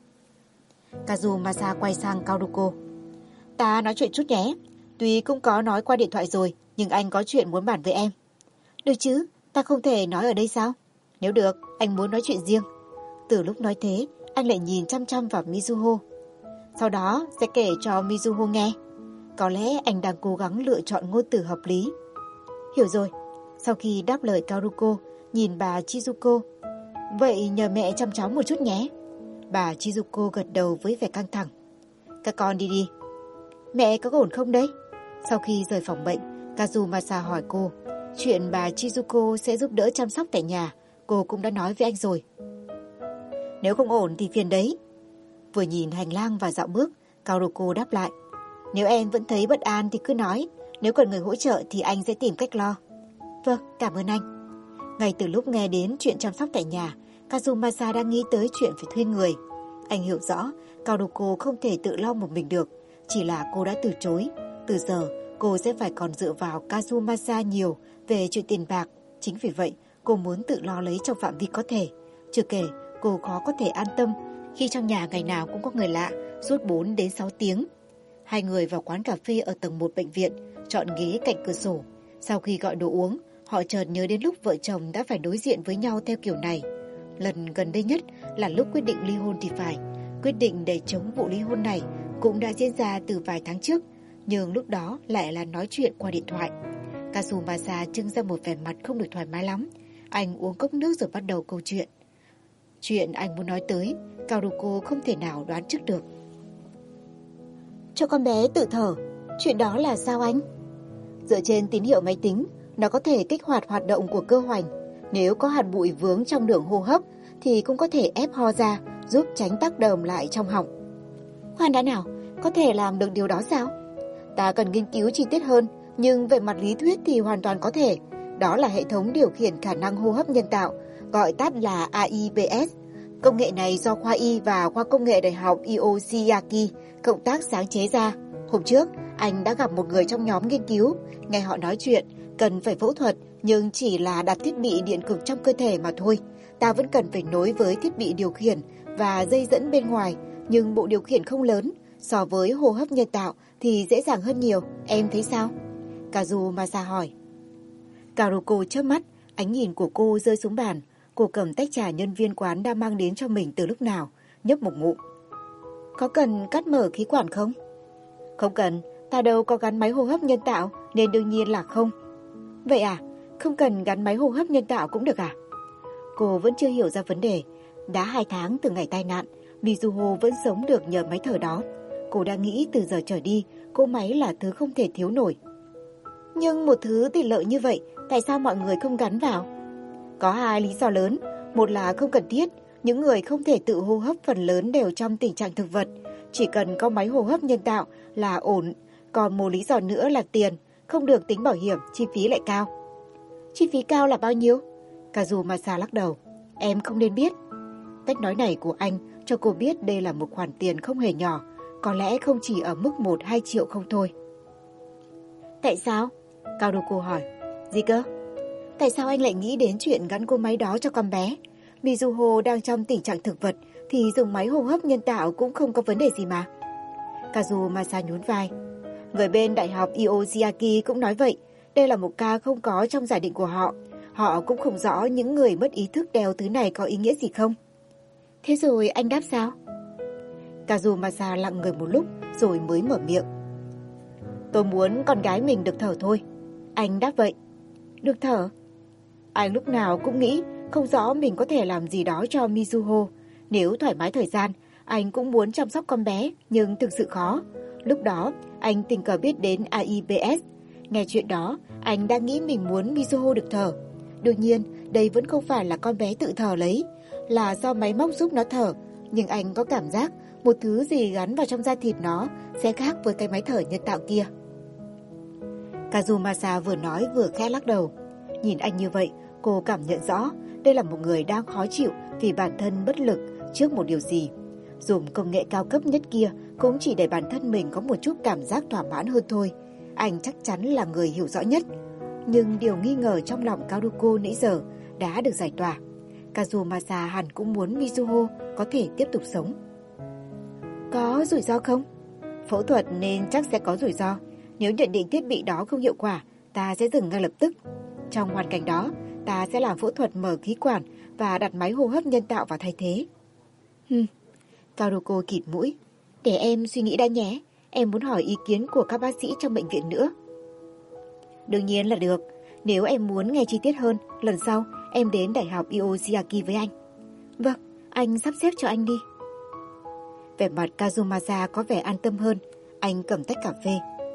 Kazumasa quay sang Kaoruko. Ta nói chuyện chút nhé. Tuy cũng có nói qua điện thoại rồi, nhưng anh có chuyện muốn bàn với em. Được chứ, ta không thể nói ở đây sao? Nếu được, anh muốn nói chuyện riêng. Từ lúc nói thế, anh lại nhìn chăm chăm vào Mizuho. Sau đó sẽ kể cho Mizuho nghe. Có lẽ anh đang cố gắng lựa chọn ngôn từ hợp lý. Hiểu rồi. Sau khi đáp lời Kaoruko, nhìn bà Chizuko. Vậy nhờ mẹ chăm cháu một chút nhé. Bà Chizuko gật đầu với vẻ căng thẳng. Các con đi đi. Mẹ có ổn không đấy? Sau khi rời phòng bệnh, Kazumasa hỏi cô. Chuyện bà Chizuko sẽ giúp đỡ chăm sóc tại nhà, cô cũng đã nói với anh rồi. Nếu không ổn thì phiền đấy. Vừa nhìn hành lang và dạo bước, Kaoruko đáp lại. Nếu em vẫn thấy bất an thì cứ nói. Nếu cần người hỗ trợ thì anh sẽ tìm cách lo. Vâng, cảm ơn anh. Ngay từ lúc nghe đến chuyện chăm sóc tại nhà, Kazumasa đang nghĩ tới chuyện phải thuê người. Anh hiểu rõ Kaoruko không thể tự lo một mình được. Chỉ là cô đã từ chối. Từ giờ cô sẽ phải còn dựa vào Kazumasa nhiều về chuyện tiền bạc. Chính vì vậy cô muốn tự lo lấy trong phạm vi có thể. Chưa kể cô khó có thể an tâm khi trong nhà ngày nào cũng có người lạ suốt 4 đến 6 tiếng. Hai người vào quán cà phê ở tầng 1 bệnh viện, chọn ghế cạnh cửa sổ. Sau khi gọi đồ uống, họ chợt nhớ đến lúc vợ chồng đã phải đối diện với nhau theo kiểu này. Lần gần đây nhất là lúc quyết định ly hôn thì phải. Quyết định để chống vụ ly hôn này cũng đã diễn ra từ vài tháng trước, nhưng lúc đó lại là nói chuyện qua điện thoại. Kazumasa trưng ra một vẻ mặt không được thoải mái lắm. Anh uống cốc nước rồi bắt đầu câu chuyện. Chuyện anh muốn nói tới, Kaoruko không thể nào đoán trước được. Cho con bé tự thở, chuyện đó là sao anh? Dựa trên tín hiệu máy tính, nó có thể kích hoạt hoạt động của cơ hoành. Nếu có hạt bụi vướng trong đường hô hấp thì cũng có thể ép ho ra, giúp tránh tắc đờm lại trong họng. Khoan đã nào, có thể làm được điều đó sao? Ta cần nghiên cứu chi tiết hơn, Nhưng về mặt lý thuyết thì hoàn toàn có thể. Đó là hệ thống điều khiển khả năng hô hấp nhân tạo, gọi tắt là AIBS. Công nghệ này do khoa Y và khoa công nghệ Đại học Ioshiaki cộng tác sáng chế ra. Hôm trước, anh đã gặp một người trong nhóm nghiên cứu, nghe họ nói chuyện, cần phải phẫu thuật nhưng chỉ là đặt thiết bị điện cực trong cơ thể mà thôi. Ta vẫn cần phải nối với thiết bị điều khiển và dây dẫn bên ngoài, nhưng bộ điều khiển không lớn. So với hô hấp nhân tạo thì dễ dàng hơn nhiều, em thấy sao? Kazumasa hỏi. Karuko chớp mắt, ánh nhìn của cô rơi xuống bàn. Cô cầm tách trà nhân viên quán đã mang đến cho mình từ lúc nào, nhấp một ngụm. Có cần cắt mở khí quản không? Không cần, ta đâu có gắn máy hô hấp nhân tạo nên đương nhiên là không. Vậy à, không cần gắn máy hô hấp nhân tạo cũng được à? Cô vẫn chưa hiểu ra vấn đề. Đã 2 tháng từ ngày tai nạn, Mizuho vẫn sống được nhờ máy thở đó. Cô đã nghĩ từ giờ trở đi, cỗ máy là thứ không thể thiếu nổi. Nhưng một thứ tiện lợi như vậy, tại sao mọi người không gắn vào? Có 2 lý do lớn. Một là không cần thiết, những người không thể tự hô hấp phần lớn đều trong tình trạng thực vật. Chỉ cần có máy hô hấp nhân tạo là ổn. Còn một lý do nữa là tiền, không được tính bảo hiểm, chi phí lại cao. Chi phí cao là bao nhiêu? Kazumasa lắc đầu. Em không nên biết. Cách nói này của anh cho cô biết đây là một khoản tiền không hề nhỏ, có lẽ không chỉ ở mức 1-2 triệu không thôi. Tại sao? Karuko hỏi. Gì cơ? Tại sao anh lại nghĩ đến chuyện gắn cỗ máy đó cho con bé? Mizuho đang trong tình trạng thực vật thì dùng máy hô hấp nhân tạo cũng không có vấn đề gì mà. Kazumasa nhún vai. Người bên Đại học Ioshiaki cũng nói vậy. Đây là một ca không có trong giả định của họ. Họ cũng không rõ những người mất ý thức đeo thứ này có ý nghĩa gì không. Thế rồi anh đáp sao? Kazumasa lặng người một lúc rồi mới mở miệng. Tôi muốn con gái mình được thở thôi. Anh đáp vậy. Được thở? Anh lúc nào cũng nghĩ không rõ mình có thể làm gì đó cho Mizuho. Nếu thoải mái thời gian, anh cũng muốn chăm sóc con bé, nhưng thực sự khó. Lúc đó, anh tình cờ biết đến AIBS. Nghe chuyện đó, anh đang nghĩ mình muốn Mizuho được thở. Đương nhiên, đây vẫn không phải là con bé tự thở lấy, là do máy móc giúp nó thở. Nhưng anh có cảm giác một thứ gì gắn vào trong da thịt nó sẽ khác với cái máy thở nhân tạo kia. Kazumasa vừa nói vừa khẽ lắc đầu. Nhìn anh như vậy, cô cảm nhận rõ đây là một người đang khó chịu vì bản thân bất lực trước một điều gì. Dùng công nghệ cao cấp nhất kia cũng chỉ để bản thân mình có một chút cảm giác thỏa mãn hơn thôi. Anh chắc chắn là người hiểu rõ nhất. Nhưng điều nghi ngờ trong lòng Karuko nãy giờ đã được giải tỏa. Kazumasa hẳn cũng muốn Mizuho có thể tiếp tục sống. Có rủi ro không? Phẫu thuật nên chắc sẽ có rủi ro. Nếu nhận định thiết bị đó không hiệu quả, ta sẽ dừng ngay lập tức. Trong hoàn cảnh đó, ta sẽ làm phẫu thuật mở khí quản và đặt máy hô hấp nhân tạo vào thay thế. Karuko khịt mũi. Để em suy nghĩ đã nhé. Em muốn hỏi ý kiến của các bác sĩ trong bệnh viện nữa. Đương nhiên là được. Nếu em muốn nghe chi tiết hơn, lần sau em đến Đại học Ioshiaki với anh. Vâng, anh sắp xếp cho anh đi. Vẻ mặt Kazumasa có vẻ an tâm hơn. Anh cầm tách cà phê.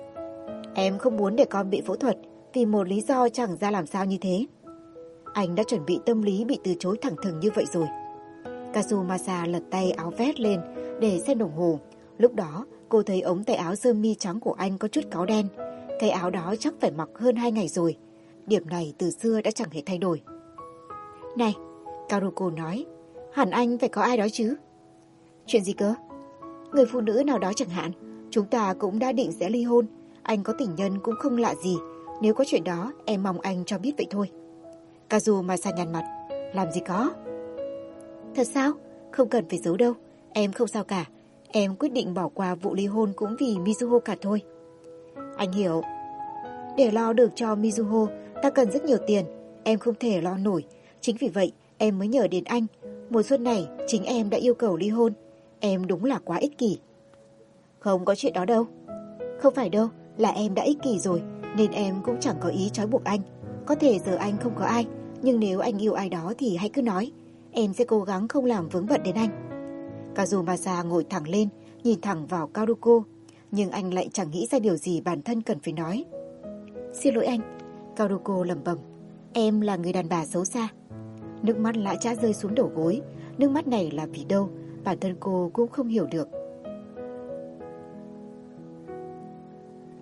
Em không muốn để con bị phẫu thuật vì một lý do chẳng ra làm sao như thế. Anh đã chuẩn bị tâm lý bị từ chối thẳng thừng như vậy rồi. Kazumasa lật tay áo vest lên để xem đồng hồ. Lúc đó cô thấy ống tay áo sơ mi trắng của anh có chút cáu đen. Cái áo đó chắc phải mặc hơn 2 ngày rồi. Điểm này từ xưa đã chẳng hề thay đổi. Này, Karuko nói, hẳn anh phải có ai đó chứ? Chuyện gì cơ? Người phụ nữ nào đó chẳng hạn. Chúng ta cũng đã định sẽ ly hôn. Anh có tình nhân cũng không lạ gì. Nếu có chuyện đó, em mong anh cho biết vậy thôi. Kazumasa nhăn mặt. Làm gì có? Thật sao? Không cần phải giấu đâu. Em không sao cả. Em quyết định bỏ qua vụ ly hôn cũng vì Mizuho cả thôi. Anh hiểu. Để lo được cho Mizuho, ta cần rất nhiều tiền. Em không thể lo nổi. Chính vì vậy, em mới nhờ đến anh. Mùa xuân này, chính em đã yêu cầu ly hôn. Em đúng là quá ích kỷ. Không có chuyện đó đâu. Không phải đâu, là em đã ích kỷ rồi, nên em cũng chẳng có ý trói buộc anh. Có thể giờ anh không có ai, nhưng nếu anh yêu ai đó thì hãy cứ nói. Em sẽ cố gắng không làm vướng bận đến anh. Kazumasa ngồi thẳng lên, nhìn thẳng vào Karuko, nhưng anh lại chẳng nghĩ ra điều gì bản thân cần phải nói. Xin lỗi anh, Karuko lẩm bẩm. Em là người đàn bà xấu xa. Nước mắt lã chã rơi xuống đầu gối. Nước mắt này là vì đâu, bản thân cô cũng không hiểu được.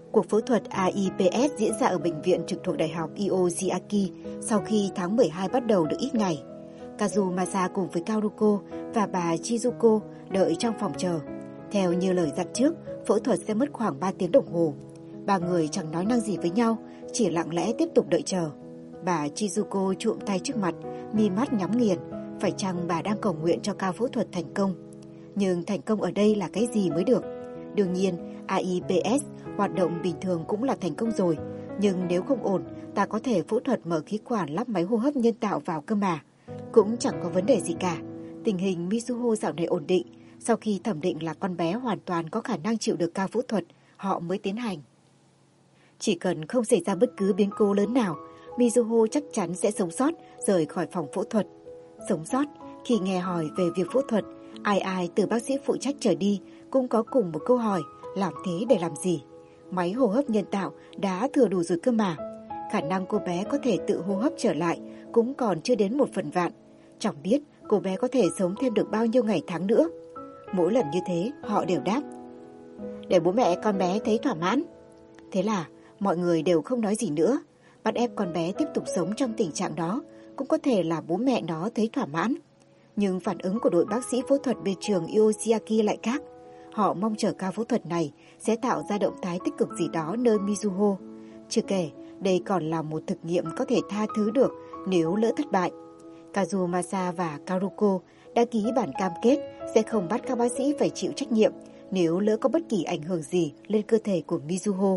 Cuộc phẫu thuật AIPS diễn ra ở bệnh viện trực thuộc Đại học Ioziaki sau khi tháng 12 bắt đầu được ít ngày. Kazumasa cùng với Kaoruko và bà Chizuko đợi trong phòng chờ. Theo như lời dặn trước, phẫu thuật sẽ mất khoảng 3 tiếng đồng hồ. Ba người chẳng nói năng gì với nhau, chỉ lặng lẽ tiếp tục đợi chờ. Bà Chizuko trụm tay trước mặt, mi mắt nhắm nghiền. Phải chăng bà đang cầu nguyện cho ca phẫu thuật thành công? Nhưng thành công ở đây là cái gì mới được? Đương nhiên, AIPS hoạt động bình thường cũng là thành công rồi. Nhưng nếu không ổn, ta có thể phẫu thuật mở khí quản lắp máy hô hấp nhân tạo vào cơ mà. Cũng chẳng có vấn đề gì cả. Tình hình Mizuho dạo này ổn định. Sau khi thẩm định là con bé hoàn toàn có khả năng chịu được ca phẫu thuật, họ mới tiến hành. Chỉ cần không xảy ra bất cứ biến cố lớn nào, Mizuho chắc chắn sẽ sống sót rời khỏi phòng phẫu thuật. Sống sót, khi nghe hỏi về việc phẫu thuật, ai từ bác sĩ phụ trách trở đi cũng có cùng một câu hỏi, làm thế để làm gì? Máy hô hấp nhân tạo đã thừa đủ rồi cơ mà. Khả năng cô bé có thể tự hô hấp trở lại cũng còn chưa đến 1/1000. Chẳng biết cô bé có thể sống thêm được bao nhiêu ngày tháng nữa. Mỗi lần như thế họ đều đáp: để bố mẹ con bé thấy thỏa mãn. Thế là mọi người đều không nói gì nữa. Bắt ép con bé tiếp tục sống trong tình trạng đó cũng có thể là bố mẹ nó thấy thỏa mãn. Nhưng phản ứng của đội bác sĩ phẫu thuật bên trường Ioziaki lại khác. Họ mong chờ ca phẫu thuật này sẽ tạo ra động thái tích cực gì đó nơi Mizuho. Chưa kể, đây còn là một thực nghiệm có thể tha thứ được nếu lỡ thất bại. Kazumasa và Karuko đã ký bản cam kết sẽ không bắt các bác sĩ phải chịu trách nhiệm nếu lỡ có bất kỳ ảnh hưởng gì lên cơ thể của Mizuho.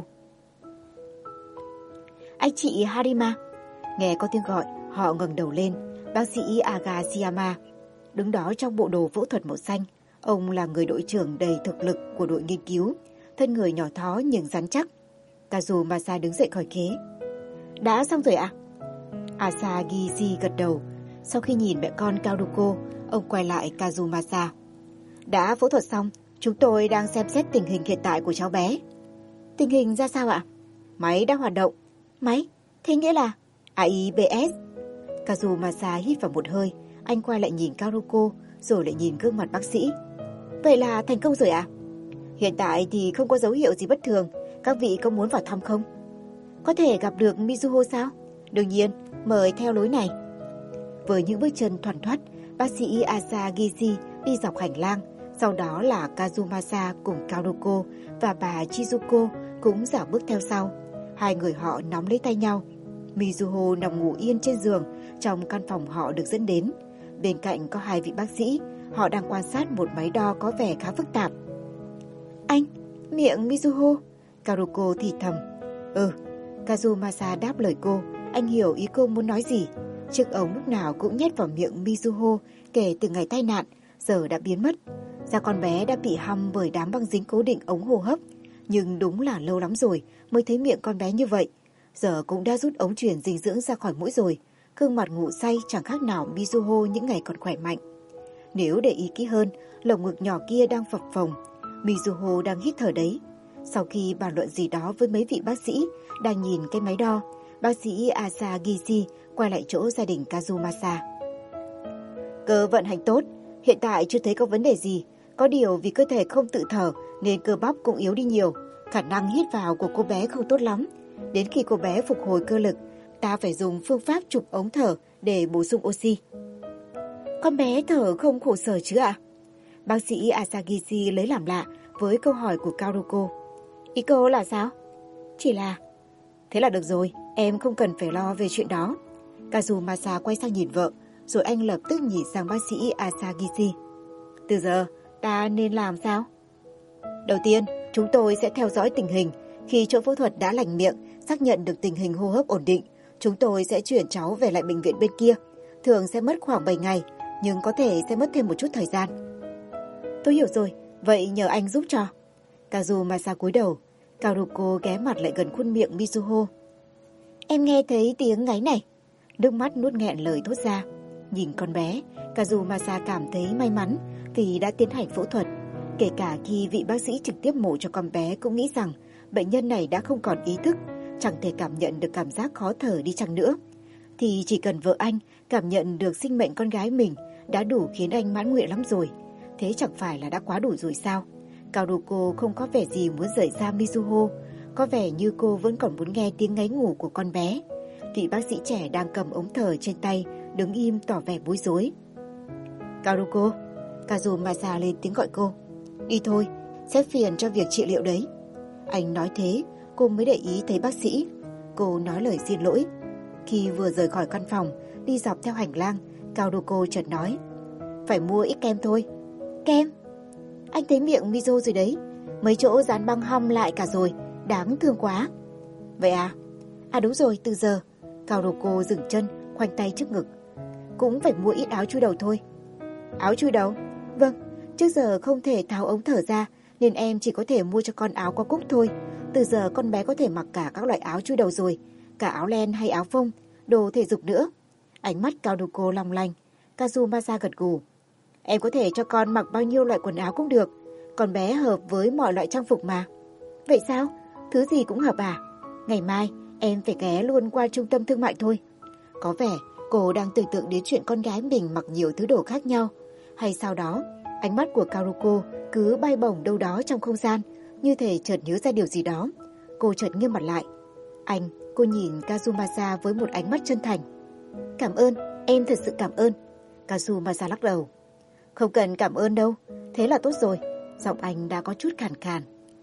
Anh chị Harima. Nghe có tiếng gọi, họ ngẩng đầu lên. Bác sĩ Agashiyama đứng đó trong bộ đồ phẫu thuật màu xanh. Ông là người đội trưởng đầy thực lực của đội nghiên cứu, thân người nhỏ thó nhưng rắn chắc. Kazumasa đứng dậy khỏi ghế. Đã xong rồi ạ? Asagishi gật đầu. Sau khi nhìn mẹ con Kaoruko, ông quay lại Kazumasa. Đã phẫu thuật xong, chúng tôi đang xem xét tình hình hiện tại của cháu bé. Tình hình ra sao ạ? Máy đã hoạt động. Máy? Thế nghĩa là AIPS. Kazumasa hít vào một hơi. Anh quay lại nhìn Kaoruko, rồi lại nhìn gương mặt bác sĩ. Vậy là thành công rồi ạ? Hiện tại thì không có dấu hiệu gì bất thường. Các vị có muốn vào thăm không? Có thể gặp được Mizuho sao? Đương nhiên, mời theo lối này. Với những bước chân thoăn thoắt, bác sĩ Asagishi đi dọc hành lang. Sau đó là Kazumasa cùng Kaoruko và bà Chizuko cũng dạo bước theo sau. Hai người họ nắm lấy tay nhau. Mizuho nằm ngủ yên trên giường trong căn phòng họ được dẫn đến. Bên cạnh có hai vị bác sĩ. Họ đang quan sát một máy đo có vẻ khá phức tạp. Anh, miệng Mizuho. Kaoruko thì thầm. Kazumasa đáp lời cô. Anh hiểu ý cô muốn nói gì. Chiếc ống lúc nào cũng nhét vào miệng Mizuho kể từ ngày tai nạn, giờ đã biến mất. Da con bé đã bị hăm bởi đám băng dính cố định ống hô hấp. Nhưng đúng là lâu lắm rồi mới thấy miệng con bé như vậy. Giờ cũng đã rút ống truyền dinh dưỡng ra khỏi mũi rồi. Gương mặt ngủ say chẳng khác nào Mizuho những ngày còn khỏe mạnh. Nếu để ý kỹ hơn, lồng ngực nhỏ kia đang phập phồng. Mizuho đang hít thở đấy. Sau khi bàn luận gì đó với mấy vị bác sĩ đang nhìn cái máy đo, bác sĩ Asagishi quay lại chỗ gia đình Kazumasa. Cơ vận hành tốt, hiện tại chưa thấy có vấn đề gì. Có điều vì cơ thể không tự thở nên cơ bắp cũng yếu đi nhiều. Khả năng hít vào của cô bé không tốt lắm. Đến khi cô bé phục hồi cơ lực, ta phải dùng phương pháp chụp ống thở để bổ sung oxy. Con bé thở không khổ sở chứ ạ? Bác sĩ Asagishi lấy làm lạ với câu hỏi của Kaoruko. Ý cô là sao? Chỉ là... Thế là được rồi, em không cần phải lo về chuyện đó. Kazumasa quay sang nhìn vợ, rồi anh lập tức nhìn sang bác sĩ Asagishi. Từ giờ, ta nên làm sao? Đầu tiên, chúng tôi sẽ theo dõi tình hình. Khi chỗ phẫu thuật đã lành miệng, xác nhận được tình hình hô hấp ổn định, chúng tôi sẽ chuyển cháu về lại bệnh viện bên kia. Thường sẽ mất khoảng 7 ngày, nhưng có thể sẽ mất thêm một chút thời gian. Tôi hiểu rồi, vậy nhờ anh giúp cho. Kazumasa cúi đầu. Kaoruko ghé mặt lại gần khuôn miệng Mizuho. Em nghe thấy tiếng ngáy này. Nước mắt nuốt nghẹn lời thốt ra. Nhìn con bé, Kazumasa cảm thấy may mắn vì đã tiến hành phẫu thuật. Kể cả khi vị bác sĩ trực tiếp mổ cho con bé cũng nghĩ rằng bệnh nhân này đã không còn ý thức, chẳng thể cảm nhận được cảm giác khó thở đi chăng nữa. Thì chỉ cần vợ anh cảm nhận được sinh mệnh con gái mình đã đủ khiến anh mãn nguyện lắm rồi. Thế chẳng phải là đã quá đủ rồi sao? Kaoruko không có vẻ gì muốn rời xa Mizuho. Có vẻ như cô vẫn còn muốn nghe tiếng ngáy ngủ của con bé. Vị bác sĩ trẻ đang cầm ống thở trên tay, đứng im tỏ vẻ bối rối. Karuko, Kazumasa lên tiếng gọi cô. Đi thôi, sẽ phiền cho việc trị liệu đấy. Anh nói thế, cô mới để ý thấy bác sĩ. Cô nói lời xin lỗi. Khi vừa rời khỏi căn phòng, đi dọc theo hành lang, Karuko chợt nói. Phải mua ít kem thôi. Kem? Anh thấy miệng Mizo rồi đấy. Mấy chỗ dán băng hăm lại cả rồi, đáng thương quá. Vậy à? À đúng rồi, từ giờ. Karuko dừng chân, khoanh tay trước ngực. Cũng phải mua ít áo chui đầu thôi. Áo chui đầu? Vâng, trước giờ không thể tháo ống thở ra, nên em chỉ có thể mua cho con áo có cúc thôi. Từ giờ con bé có thể mặc cả các loại áo chui đầu rồi, cả áo len hay áo phông, đồ thể dục nữa. Ánh mắt Karuko long lanh. Kazumasa gật gù. Em có thể cho con mặc bao nhiêu loại quần áo cũng được. Con bé hợp với mọi loại trang phục mà. Vậy sao? Thứ gì cũng hợp à? Ngày mai em phải ghé luôn qua trung tâm thương mại thôi. Có vẻ cô đang tưởng tượng đến chuyện con gái mình mặc nhiều thứ đồ khác nhau. Hay sau đó, ánh mắt của Karuko cứ bay bổng đâu đó trong không gian, như thể chợt nhớ ra điều gì đó. Cô chợt nghiêm mặt lại. Anh, cô nhìn Kazumasa với một ánh mắt chân thành. Cảm ơn, em thật sự cảm ơn. Kazumasa lắc đầu. Không cần cảm ơn đâu, thế là tốt rồi. Giọng anh đã có chút khàn khàn.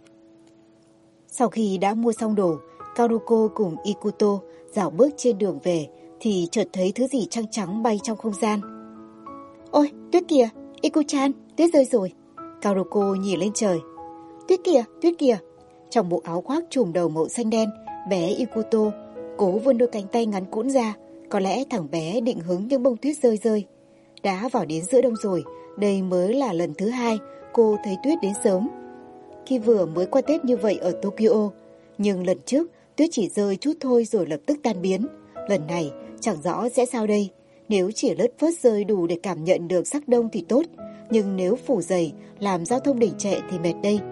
Sau khi đã mua xong đồ, Karuko cùng Ikuto dạo bước trên đường về thì chợt thấy thứ gì trắng trắng bay trong không gian. Ôi, tuyết kìa, Iku-chan, tuyết rơi rồi. Karuko nhìn lên trời. Tuyết kìa. Trong bộ áo khoác trùm đầu màu xanh đen, bé Ikuto cố vươn đôi cánh tay ngắn cũn ra. Có lẽ thằng bé định hứng những bông tuyết rơi. Đã vào đến giữa đông rồi, đây mới là lần thứ 2 cô thấy tuyết đến sớm. Khi vừa mới qua Tết như vậy ở Tokyo, nhưng lần trước tuyết chỉ rơi chút thôi rồi lập tức tan biến. Lần này chẳng rõ sẽ sao đây. Nếu chỉ lất phất rơi đủ để cảm nhận được sắc đông thì tốt, nhưng nếu phủ dày làm giao thông đình trệ thì mệt đây.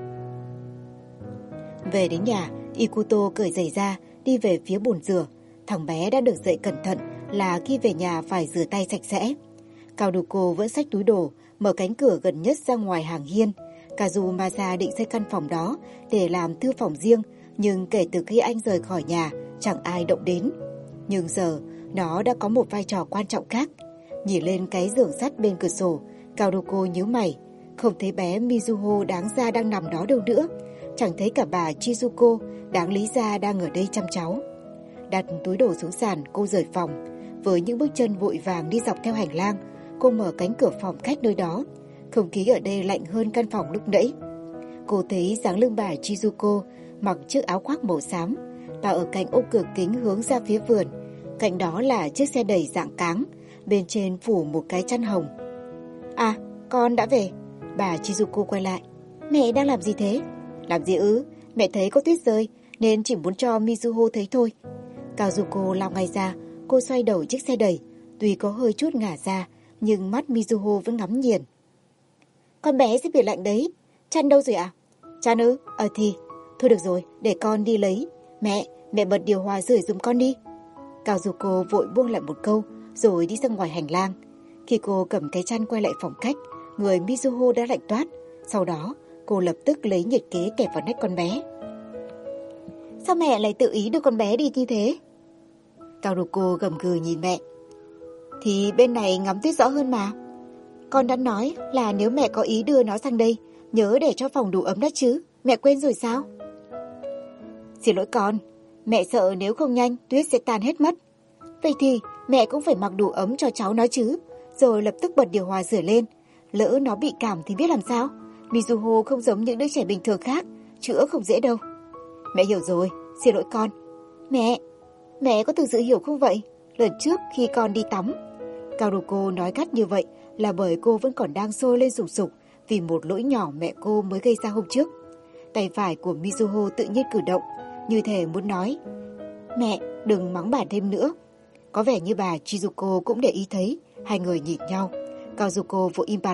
Về đến nhà, Ikuto cởi giày ra, đi về phía bồn rửa. Thằng bé đã được dạy cẩn thận là khi về nhà phải rửa tay sạch sẽ. Karuko vẫn xách túi đồ, mở cánh cửa gần nhất ra ngoài hàng hiên. Kazumasa định xây căn phòng đó để làm thư phòng riêng, nhưng kể từ khi anh rời khỏi nhà, chẳng ai động đến. Nhưng giờ, nó đã có một vai trò quan trọng khác. Nhìn lên cái giường sắt bên cửa sổ, Karuko nhíu mày. Không thấy bé Mizuho đáng ra đang nằm đó đâu nữa. Chẳng thấy cả bà Chizuko đáng lý ra đang ở đây chăm cháu. Đặt túi đồ xuống sàn, cô rời phòng. Với những bước chân vội vàng đi dọc theo hành lang, cô mở cánh cửa phòng khách nơi đó. Không khí ở đây lạnh hơn căn phòng lúc nãy. Cô thấy dáng lưng bà Chizuko mặc chiếc áo khoác màu xám. Bà ở cạnh ô cửa kính hướng ra phía vườn. Cạnh đó là chiếc xe đẩy dạng cáng, bên trên phủ một cái chăn hồng. À, con đã về. Bà Chizuko quay lại. Mẹ đang làm gì thế? Làm gì ư? Mẹ thấy có tuyết rơi nên chỉ muốn cho Mizuho thấy thôi. Kazuko lao ngay ra. Cô xoay đầu chiếc xe đẩy. Tuy có hơi chút ngả ra, nhưng mắt Mizuho vẫn ngắm nghiền. Con bé sẽ bị lạnh đấy. Chăn đâu rồi ạ? Chăn ư? Thì. Thôi được rồi, để con đi lấy. Mẹ bật điều hòa rưởi giùm con đi. Kazuko vội buông lại một câu, rồi đi ra ngoài hành lang. Khi cô cầm cái chăn quay lại phòng khách, người Mizuho đã lạnh toát. Sau đó, cô lập tức lấy nhiệt kế kẹp vào nách con bé. Sao mẹ lại tự ý đưa con bé đi như thế? Karuko gầm gừ nhìn mẹ. Thì bên này ngắm tuyết rõ hơn mà. Con đã nói là nếu mẹ có ý đưa nó sang đây, nhớ để cho phòng đủ ấm đó chứ. Mẹ quên rồi sao? Xin lỗi con, mẹ sợ nếu không nhanh tuyết sẽ tan hết mất. Vậy thì mẹ cũng phải mặc đủ ấm cho cháu nó chứ. Rồi lập tức bật điều hòa sưởi lên. Lỡ nó bị cảm thì biết làm sao. Mizuho không giống những đứa trẻ bình thường khác, chữa không dễ đâu. Mẹ hiểu rồi, xin lỗi con. Mẹ có thực sự hiểu không vậy? Lần trước khi con đi tắm. Karuko nói gắt như vậy là bởi cô vẫn còn đang sôi lên sùng sục vì một lỗi nhỏ mẹ cô mới gây ra hôm trước. Tay phải của Mizuho tự nhiên cử động, như thể muốn nói, mẹ đừng mắng bà thêm nữa. Có vẻ như bà Chizuko cũng để ý thấy. Hai người nhìn nhau. Kazuko vội im bặt.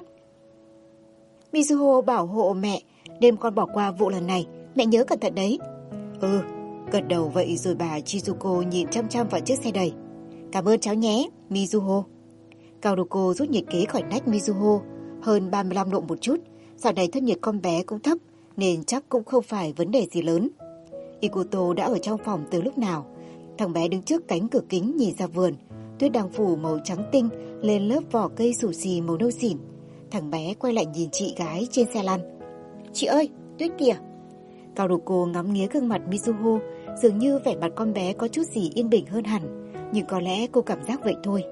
Mizuho bảo hộ mẹ nên con bỏ qua vụ lần này. Mẹ nhớ cẩn thận đấy. Gật đầu vậy rồi bà Chizuko nhìn chăm chăm vào chiếc xe đẩy. Cảm ơn cháu nhé, Mizuho. Karuko rút nhiệt kế khỏi nách Mizuho. Hơn 35 độ một chút. Dạo này thân nhiệt con bé cũng thấp, nên chắc cũng không phải vấn đề gì lớn. Ikoto đã ở trong phòng từ lúc nào. Thằng bé đứng trước cánh cửa kính nhìn ra vườn. Tuyết đang phủ màu trắng tinh lên lớp vỏ cây xù xì màu nâu xỉn. Thằng bé quay lại nhìn chị gái trên xe lăn. Chị ơi, Tuyết kìa. Karuko ngắm nghía gương mặt Mizuho, dường như vẻ mặt con bé có chút gì yên bình hơn hẳn, nhưng có lẽ cô cảm giác vậy thôi.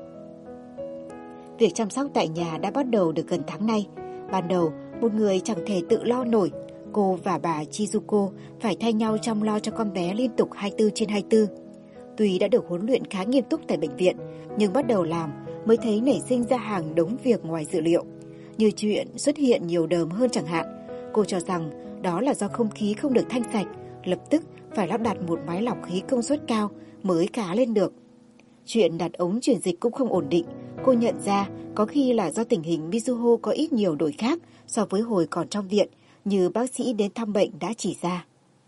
Việc chăm sóc tại nhà đã bắt đầu được gần tháng nay. Ban đầu, một người chẳng thể tự lo nổi. Cô và bà Chizuko phải thay nhau chăm lo cho con bé liên tục 24/24. Tuy đã được huấn luyện khá nghiêm túc tại bệnh viện, nhưng bắt đầu làm mới thấy nảy sinh ra hàng đống việc ngoài dự liệu. Như chuyện xuất hiện nhiều đờm hơn chẳng hạn. Cô cho rằng đó là do không khí không được thanh sạch, lập tức phải lắp đặt một máy lọc khí công suất cao mới cá lên được. Chuyện đặt ống truyền dịch cũng không ổn định. Cô nhận ra có khi là do tình hình Mizuho có ít nhiều đổi khác so với hồi còn trong viện, như bác sĩ đến thăm bệnh đã chỉ ra.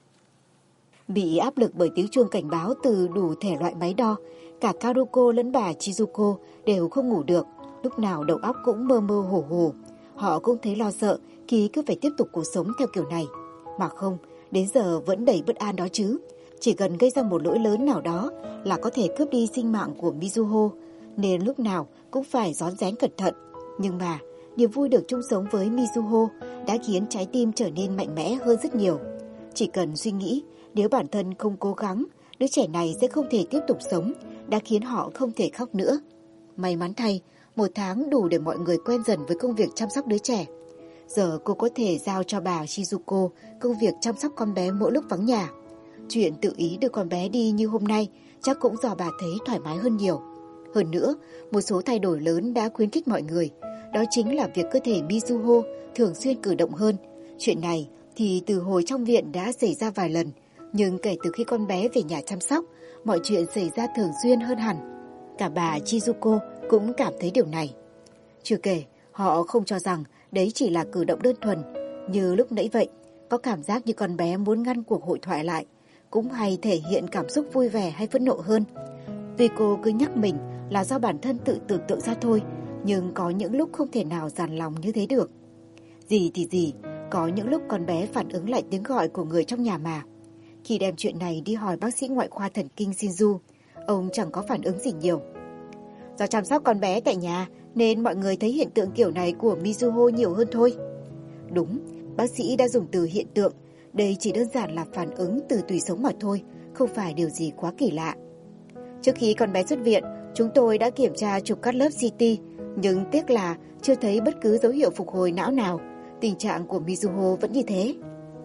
Bị áp lực bởi tiếng chuông cảnh báo từ đủ thể loại máy đo, cả Karuko lẫn bà Chizuko đều không ngủ được, lúc nào đầu óc cũng mơ mơ hồ hồ. Họ cũng thấy lo sợ khi cứ phải tiếp tục cuộc sống theo kiểu này. Mà không, đến giờ vẫn đầy bất an đó chứ. Chỉ cần gây ra một lỗi lớn nào đó là có thể cướp đi sinh mạng của Mizuho, nên lúc nào cũng phải rón rén cẩn thận. Nhưng mà, niềm vui được chung sống với Mizuho đã khiến trái tim trở nên mạnh mẽ hơn rất nhiều. Chỉ cần suy nghĩ, nếu bản thân không cố gắng, đứa trẻ này sẽ không thể tiếp tục sống, đã khiến họ không thể khóc nữa. May mắn thay, 1 tháng đủ để mọi người quen dần với công việc chăm sóc đứa trẻ. Giờ cô có thể giao cho bà Shizuko công việc chăm sóc con bé mỗi lúc vắng nhà. Chuyện tự ý đưa con bé đi như hôm nay chắc cũng do bà thấy thoải mái hơn nhiều. Hơn nữa, một số thay đổi lớn đã khuyến khích mọi người. Đó chính là việc cơ thể Mizuho thường xuyên cử động hơn. Chuyện này thì từ hồi trong viện đã xảy ra vài lần, nhưng kể từ khi con bé về nhà chăm sóc, mọi chuyện xảy ra thường xuyên hơn hẳn. Cả bà Chizuko cũng cảm thấy điều này. Chưa kể, họ không cho rằng đấy chỉ là cử động đơn thuần, như lúc nãy vậy, có cảm giác như con bé muốn ngăn cuộc hội thoại lại, cũng hay thể hiện cảm xúc vui vẻ hay phẫn nộ hơn. Tuy cô cứ nhắc mình là do bản thân tự tưởng tượng ra thôi, nhưng có những lúc không thể nào dằn lòng như thế được. Gì thì gì, có những lúc con bé phản ứng lại tiếng gọi của người trong nhà mà. Khi đem chuyện này đi hỏi bác sĩ ngoại khoa thần kinh Shinju, ông chẳng có phản ứng gì nhiều. Do chăm sóc con bé tại nhà nên mọi người thấy hiện tượng kiểu này của Mizuho nhiều hơn thôi. Đúng, bác sĩ đã dùng từ hiện tượng, đây chỉ đơn giản là phản ứng từ tủy sống mà thôi, không phải điều gì quá kỳ lạ. Trước khi con bé xuất viện, chúng tôi đã kiểm tra chụp cắt lớp CT, nhưng tiếc là chưa thấy bất cứ dấu hiệu phục hồi não nào. Tình trạng của Mizuho vẫn như thế.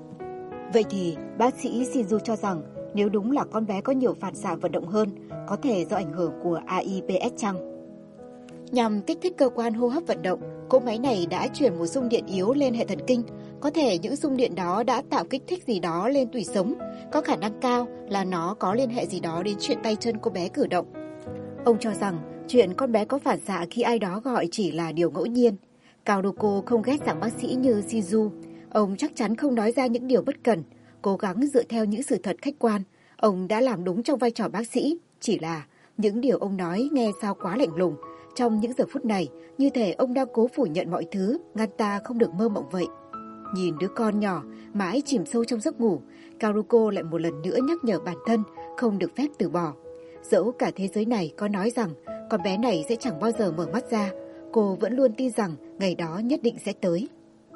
Vậy thì bác sĩ Shinju cho rằng nếu đúng là con bé có nhiều phản xạ vận động hơn, có thể do ảnh hưởng của AIPS chăng? Nhằm kích thích cơ quan hô hấp vận động, cỗ máy này đã chuyển một xung điện yếu lên hệ thần kinh. Có thể những xung điện đó đã tạo kích thích gì đó lên tủy sống. Có khả năng cao là nó có liên hệ gì đó đến chuyện tay chân cô bé cử động. Ông cho rằng chuyện con bé có phản xạ khi ai đó gọi chỉ là điều ngẫu nhiên. Karuko không ghét rằng bác sĩ như Shinju. Ông chắc chắn không nói ra những điều bất cần, cố gắng dựa theo những sự thật khách quan. Ông đã làm đúng trong vai trò bác sĩ, chỉ là những điều ông nói nghe sao quá lạnh lùng. Trong những giờ phút này, như thể ông đang cố phủ nhận mọi thứ, ngăn ta không được mơ mộng vậy. Nhìn đứa con nhỏ mãi chìm sâu trong giấc ngủ, Karuko lại một lần nữa nhắc nhở bản thân không được phép từ bỏ. Dẫu cả thế giới này có nói rằng con bé này sẽ chẳng bao giờ mở mắt ra, cô vẫn luôn tin rằng ngày đó nhất định sẽ tới.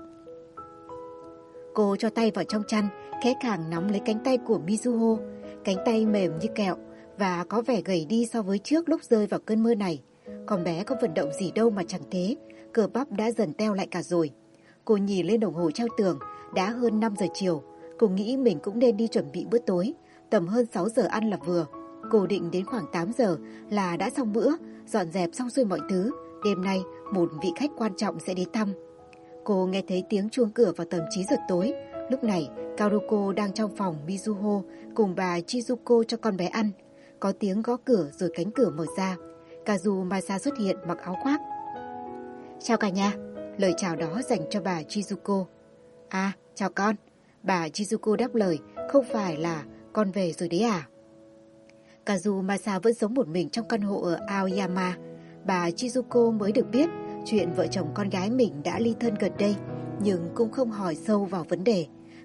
Cô cho tay vào trong chăn, khẽ khàng nắm lấy cánh tay của Mizuho. Cánh tay mềm như kẹo và có vẻ gầy đi so với trước lúc rơi vào cơn mơ này. Con bé có vận động gì đâu mà chẳng thế, cơ bắp đã dần teo lại cả rồi. Cô nhìn lên đồng hồ treo tường, đã hơn 5 giờ chiều. Cô nghĩ mình cũng nên đi chuẩn bị bữa tối, tầm hơn 6 giờ ăn là vừa. Cô định đến khoảng 8 giờ là đã xong bữa, dọn dẹp xong xuôi mọi thứ. Đêm nay một vị khách quan trọng sẽ đến thăm. Cô nghe thấy tiếng chuông cửa vào tầm 9 giờ tối. Lúc này, Karuko đang trong phòng Mizuho cùng bà Chizuko cho con bé ăn. Có tiếng gõ cửa rồi cánh cửa mở ra. Kazumasa xuất hiện mặc áo khoác. Chào cả nhà. Lời chào đó dành cho bà Chizuko. À, chào con. Bà Chizuko đáp lời, không phải là con về rồi đấy à? Kazumasa vẫn sống một mình trong căn hộ ở Aoyama. Bà Chizuko mới được biết chuyện vợ chồng con gái mình đã ly thân gần đây, nhưng cũng không hỏi sâu vào vấn đề.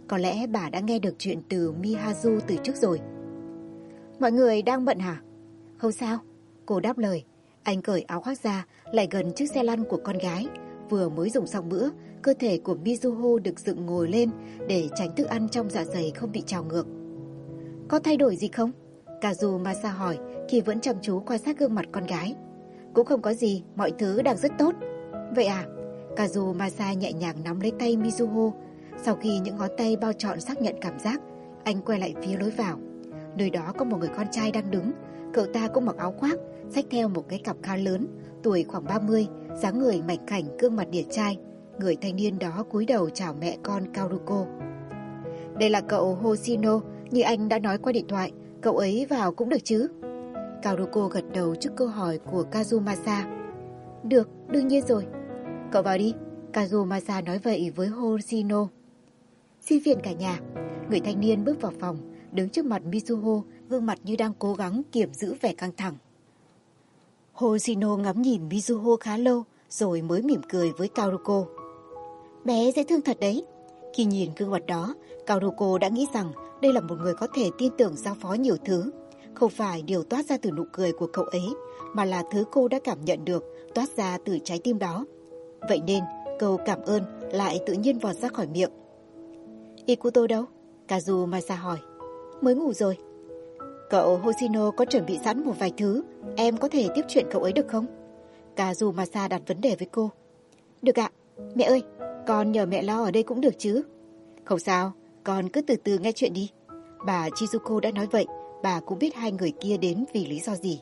Có lẽ bà đã nghe được chuyện từ Mihazu từ trước rồi. Mọi người đang bận hả? Không sao, cô đáp lời. Anh cởi áo khoác ra, lại gần chiếc xe lăn của con gái. Vừa mới dùng xong bữa, cơ thể của Mizuho được dựng ngồi lên để tránh thức ăn trong dạ dày không bị trào ngược. Có thay đổi gì không? Kazumasa hỏi khi vẫn chăm chú quan sát gương mặt con gái. Cũng không có gì, mọi thứ đang rất tốt. Vậy à? Kazumasa nhẹ nhàng nắm lấy tay Mizuho. Sau khi những ngón tay bao trọn xác nhận cảm giác, anh quay lại phía lối vào. Nơi đó có một người con trai đang đứng. Cậu ta cũng mặc áo khoác, xách theo một cái cặp khá lớn, tuổi khoảng 30, dáng người mảnh khảnh, gương mặt điển trai. Người thanh niên đó cúi đầu chào mẹ con Kaoruko. Đây là cậu Hoshino, như anh đã nói qua điện thoại, cậu ấy vào cũng được chứ? Kaoruko gật đầu trước câu hỏi của Kazumasa. Được, đương nhiên rồi. Cậu vào đi, Kazumasa nói vậy với Hoshino. Xin phiền cả nhà. Người thanh niên bước vào phòng, đứng trước mặt Mizuho, gương mặt như đang cố gắng kiềm giữ vẻ căng thẳng. Hoshino ngắm nhìn Mizuho khá lâu, rồi mới mỉm cười với Kaoruko. Bé dễ thương thật đấy. Khi nhìn gương mặt đó, Kaoruko đã nghĩ rằng đây là một người có thể tin tưởng giao phó nhiều thứ. Không phải điều toát ra từ nụ cười của cậu ấy, mà là thứ cô đã cảm nhận được toát ra từ trái tim đó. Vậy nên, câu cảm ơn lại tự nhiên vọt ra khỏi miệng. Ikuto đâu? Kazumasa hỏi. Mới ngủ rồi. Cậu Hoshino có chuẩn bị sẵn một vài thứ, em có thể tiếp chuyện cậu ấy được không? Kazumasa đặt vấn đề với cô. Được ạ. Mẹ ơi, con nhờ mẹ lo ở đây cũng được chứ? Không sao, con cứ từ từ nghe chuyện đi. Bà Chizuko đã nói vậy, bà cũng biết hai người kia đến vì lý do gì.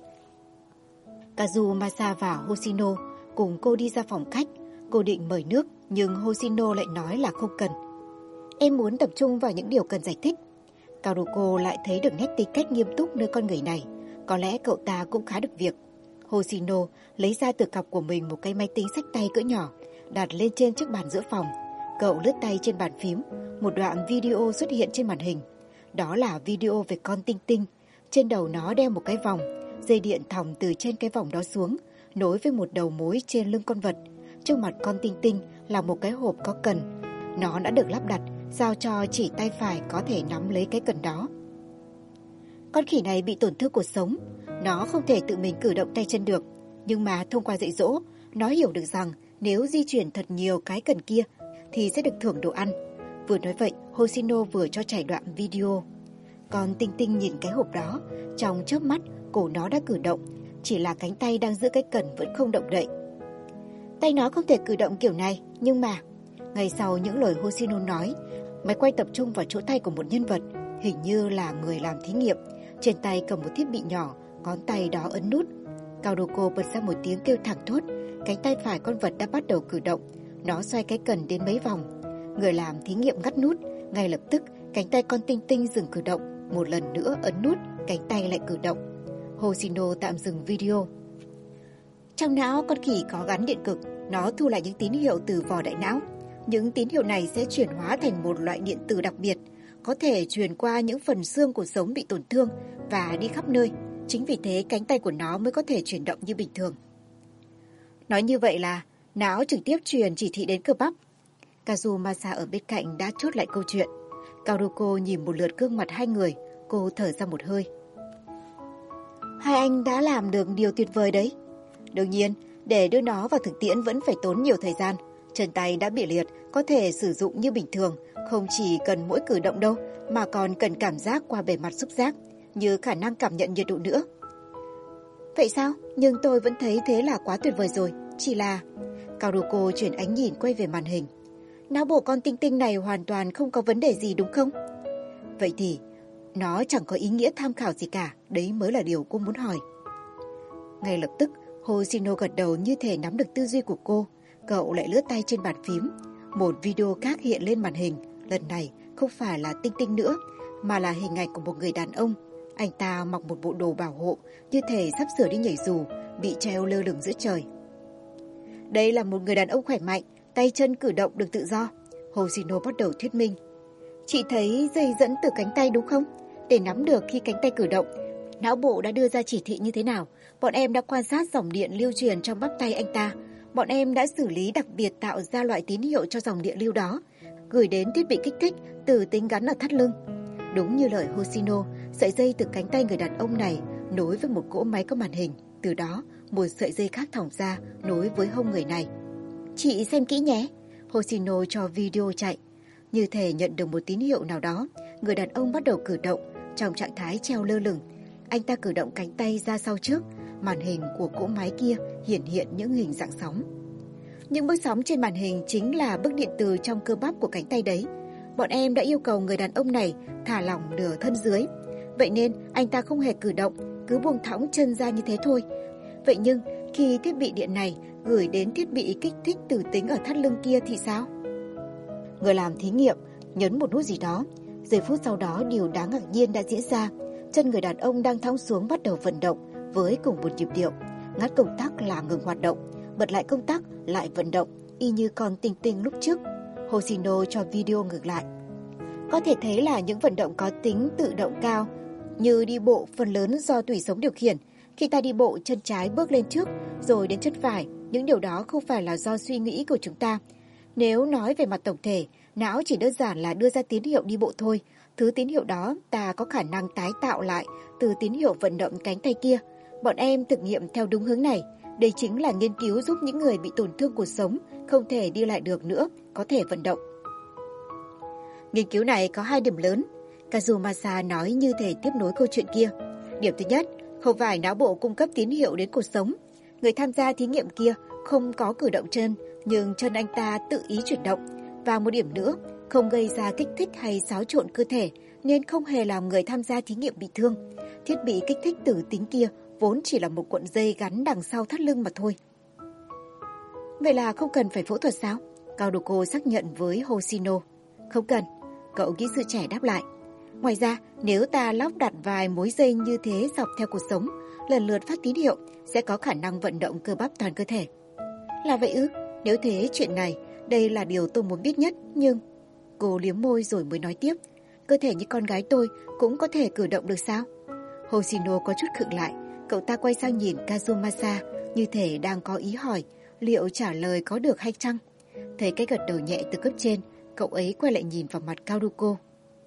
Kazumasa và Hoshino cùng cô đi ra phòng khách. Cô định mời nước, nhưng Hoshino lại nói là không cần. Em muốn tập trung vào những điều cần giải thích. Kaoruko lại thấy được nét tính cách nghiêm túc nơi con người này. Có lẽ cậu ta cũng khá được việc. Hoshino lấy ra từ cặp của mình một cái máy tính xách tay cỡ nhỏ, đặt lên trên chiếc bàn giữa phòng. Cậu lướt tay trên bàn phím, một đoạn video xuất hiện trên màn hình. Đó là video về con Tinh Tinh. Trên đầu nó đeo một cái vòng, dây điện thòng từ trên cái vòng đó xuống, nối với một đầu mối trên lưng con vật. Trước mặt con Tinh Tinh là một cái hộp có cần. Nó đã được lắp đặt, sao cho chỉ tay phải có thể nắm lấy cái cần đó. Con khỉ này bị tổn thương cuộc sống. Nó không thể tự mình cử động tay chân được. Nhưng mà thông qua dạy dỗ, nó hiểu được rằng nếu di chuyển thật nhiều cái cần kia thì sẽ được thưởng đồ ăn. Vừa nói vậy, Hoshino vừa cho chạy đoạn video. Con Tinh Tinh nhìn cái hộp đó, trong chớp mắt cổ nó đã cử động, chỉ là cánh tay đang giữ cái cần vẫn không động đậy. Tay nó không thể cử động kiểu này, nhưng mà... Ngay sau những lời Hoshino nói, máy quay tập trung vào chỗ tay của một nhân vật, hình như là người làm thí nghiệm. Trên tay cầm một thiết bị nhỏ, ngón tay đó ấn nút. Kaoruko bật ra một tiếng kêu thẳng thốt. Cánh tay phải con vật đã bắt đầu cử động. Nó xoay cái cần đến mấy vòng. Người làm thí nghiệm ngắt nút. Ngay lập tức, cánh tay con Tinh Tinh dừng cử động. Một lần nữa ấn nút, cánh tay lại cử động. Hoshino tạm dừng video. Trong não con khỉ có gắn điện cực. Nó thu lại những tín hiệu từ vỏ đại não. Những tín hiệu này sẽ chuyển hóa thành một loại điện tử đặc biệt, có thể truyền qua những phần xương cuộc sống bị tổn thương và đi khắp nơi. Chính vì thế cánh tay của nó mới có thể chuyển động như bình thường. Nói như vậy là não trực tiếp truyền chỉ thị đến cơ bắp. Kazumasa ở bên cạnh đã chốt lại câu chuyện. Kaoruko nhìn một lượt gương mặt hai người, cô thở ra một hơi. Hai anh đã làm được điều tuyệt vời đấy. Đương nhiên, để đưa nó vào thực tiễn vẫn phải tốn nhiều thời gian. Chân tay đã bị liệt, có thể sử dụng như bình thường, không chỉ cần mỗi cử động đâu, mà còn cần cảm giác qua bề mặt xúc giác, như khả năng cảm nhận nhiệt độ nữa. Vậy sao? Nhưng tôi vẫn thấy thế là quá tuyệt vời rồi, chỉ là... Kaoruko chuyển ánh nhìn quay về màn hình. Não bộ con Tinh Tinh này hoàn toàn không có vấn đề gì đúng không? Vậy thì, nó chẳng có ý nghĩa tham khảo gì cả, đấy mới là điều cô muốn hỏi. Ngay lập tức, Hoshino gật đầu như thể nắm được tư duy của cô. Cậu lại lướt tay trên bàn phím. Một video khác hiện lên màn hình. Lần này không phải là Tinh Tinh nữa, mà là hình ảnh của một người đàn ông. Anh ta mặc một bộ đồ bảo hộ, như thể sắp sửa đi nhảy dù, bị treo lơ lửng giữa trời. Đây là một người đàn ông khỏe mạnh, tay chân cử động được tự do. Hoshino bắt đầu thuyết minh. Chị thấy dây dẫn từ cánh tay đúng không? Để nắm được khi cánh tay cử động, não bộ đã đưa ra chỉ thị như thế nào? Bọn em đã quan sát dòng điện lưu truyền trong bắp tay anh ta. Bọn em đã xử lý đặc biệt tạo ra loại tín hiệu cho dòng điện lưu đó. gửi đến thiết bị kích thích từ tính gắn ở thắt lưng. Đúng như lời Hoshino, sợi dây từ cánh tay người đàn ông này nối với một cỗ máy có màn hình. Từ đó, một sợi dây khác thòng ra nối với hông người này. Chị xem kỹ nhé. Hoshino cho video chạy. Như thể nhận được một tín hiệu nào đó, người đàn ông bắt đầu cử động trong trạng thái treo lơ lửng. Anh ta cử động cánh tay ra sau trước, màn hình của cỗ máy kia hiển hiện những hình dạng sóng. Những bước sóng trên màn hình chính là bức điện từ trong cơ bắp của cánh tay đấy. Bọn em đã yêu cầu người đàn ông này thả lỏng nửa thân dưới. Vậy nên anh ta không hề cử động, cứ buông thõng chân ra như thế thôi. Vậy nhưng khi thiết bị điện này gửi đến thiết bị kích thích tử tính ở thắt lưng kia thì sao? Người làm thí nghiệm nhấn một nút gì đó. Giây phút sau đó điều đáng ngạc nhiên đã diễn ra. Chân người đàn ông đang thõng xuống bắt đầu vận động với cùng một nhịp điệu. Ngắt công tắc là ngừng hoạt động, bật lại công tắc lại vận động, y như con tinh tinh lúc trước. Hoshino cho video ngược lại. Có thể thấy là những vận động có tính tự động cao, như đi bộ phần lớn do tủy sống điều khiển. Khi ta đi bộ, chân trái bước lên trước, rồi đến chân phải, những điều đó không phải là do suy nghĩ của chúng ta. Nếu nói về mặt tổng thể, não chỉ đơn giản là đưa ra tín hiệu đi bộ thôi. Thứ tín hiệu đó ta có khả năng tái tạo lại từ tín hiệu vận động cánh tay kia. Bọn em thực nghiệm theo đúng hướng này. Đây chính là nghiên cứu giúp những người bị tổn thương cuộc sống, không thể đi lại được nữa, có thể vận động. Nghiên cứu này có 2 điểm lớn. Kazumasa nói như thể tiếp nối câu chuyện kia. Điểm thứ nhất, không phải não bộ cung cấp tín hiệu đến cuộc sống. Người tham gia thí nghiệm kia không có cử động chân, nhưng chân anh ta tự ý chuyển động. Và một điểm nữa, không gây ra kích thích hay xáo trộn cơ thể, nên không hề làm người tham gia thí nghiệm bị thương. Thiết bị kích thích tử tính kia vốn chỉ là một cuộn dây gắn đằng sau thắt lưng mà thôi. Vậy là không cần phải phẫu thuật sao? Kaoruko xác nhận với Hoshino. Không cần, cậu kỹ sư trẻ đáp lại. Ngoài ra, nếu ta lắp đặt vài mối dây như thế dọc theo cuộc sống, lần lượt phát tín hiệu, sẽ có khả năng vận động cơ bắp toàn cơ thể. Là vậy ư? Nếu thế chuyện này, đây là điều tôi muốn biết nhất, nhưng... Cô liếm môi rồi mới nói tiếp. Cơ thể như con gái tôi cũng có thể cử động được sao? Hoshino có chút khựng lại. Cậu ta quay sang nhìn Kazumasa như thể đang có ý hỏi liệu trả lời có được hay chăng. Thấy cái gật đầu nhẹ từ cấp trên, cậu ấy quay lại nhìn vào mặt Kaoruko.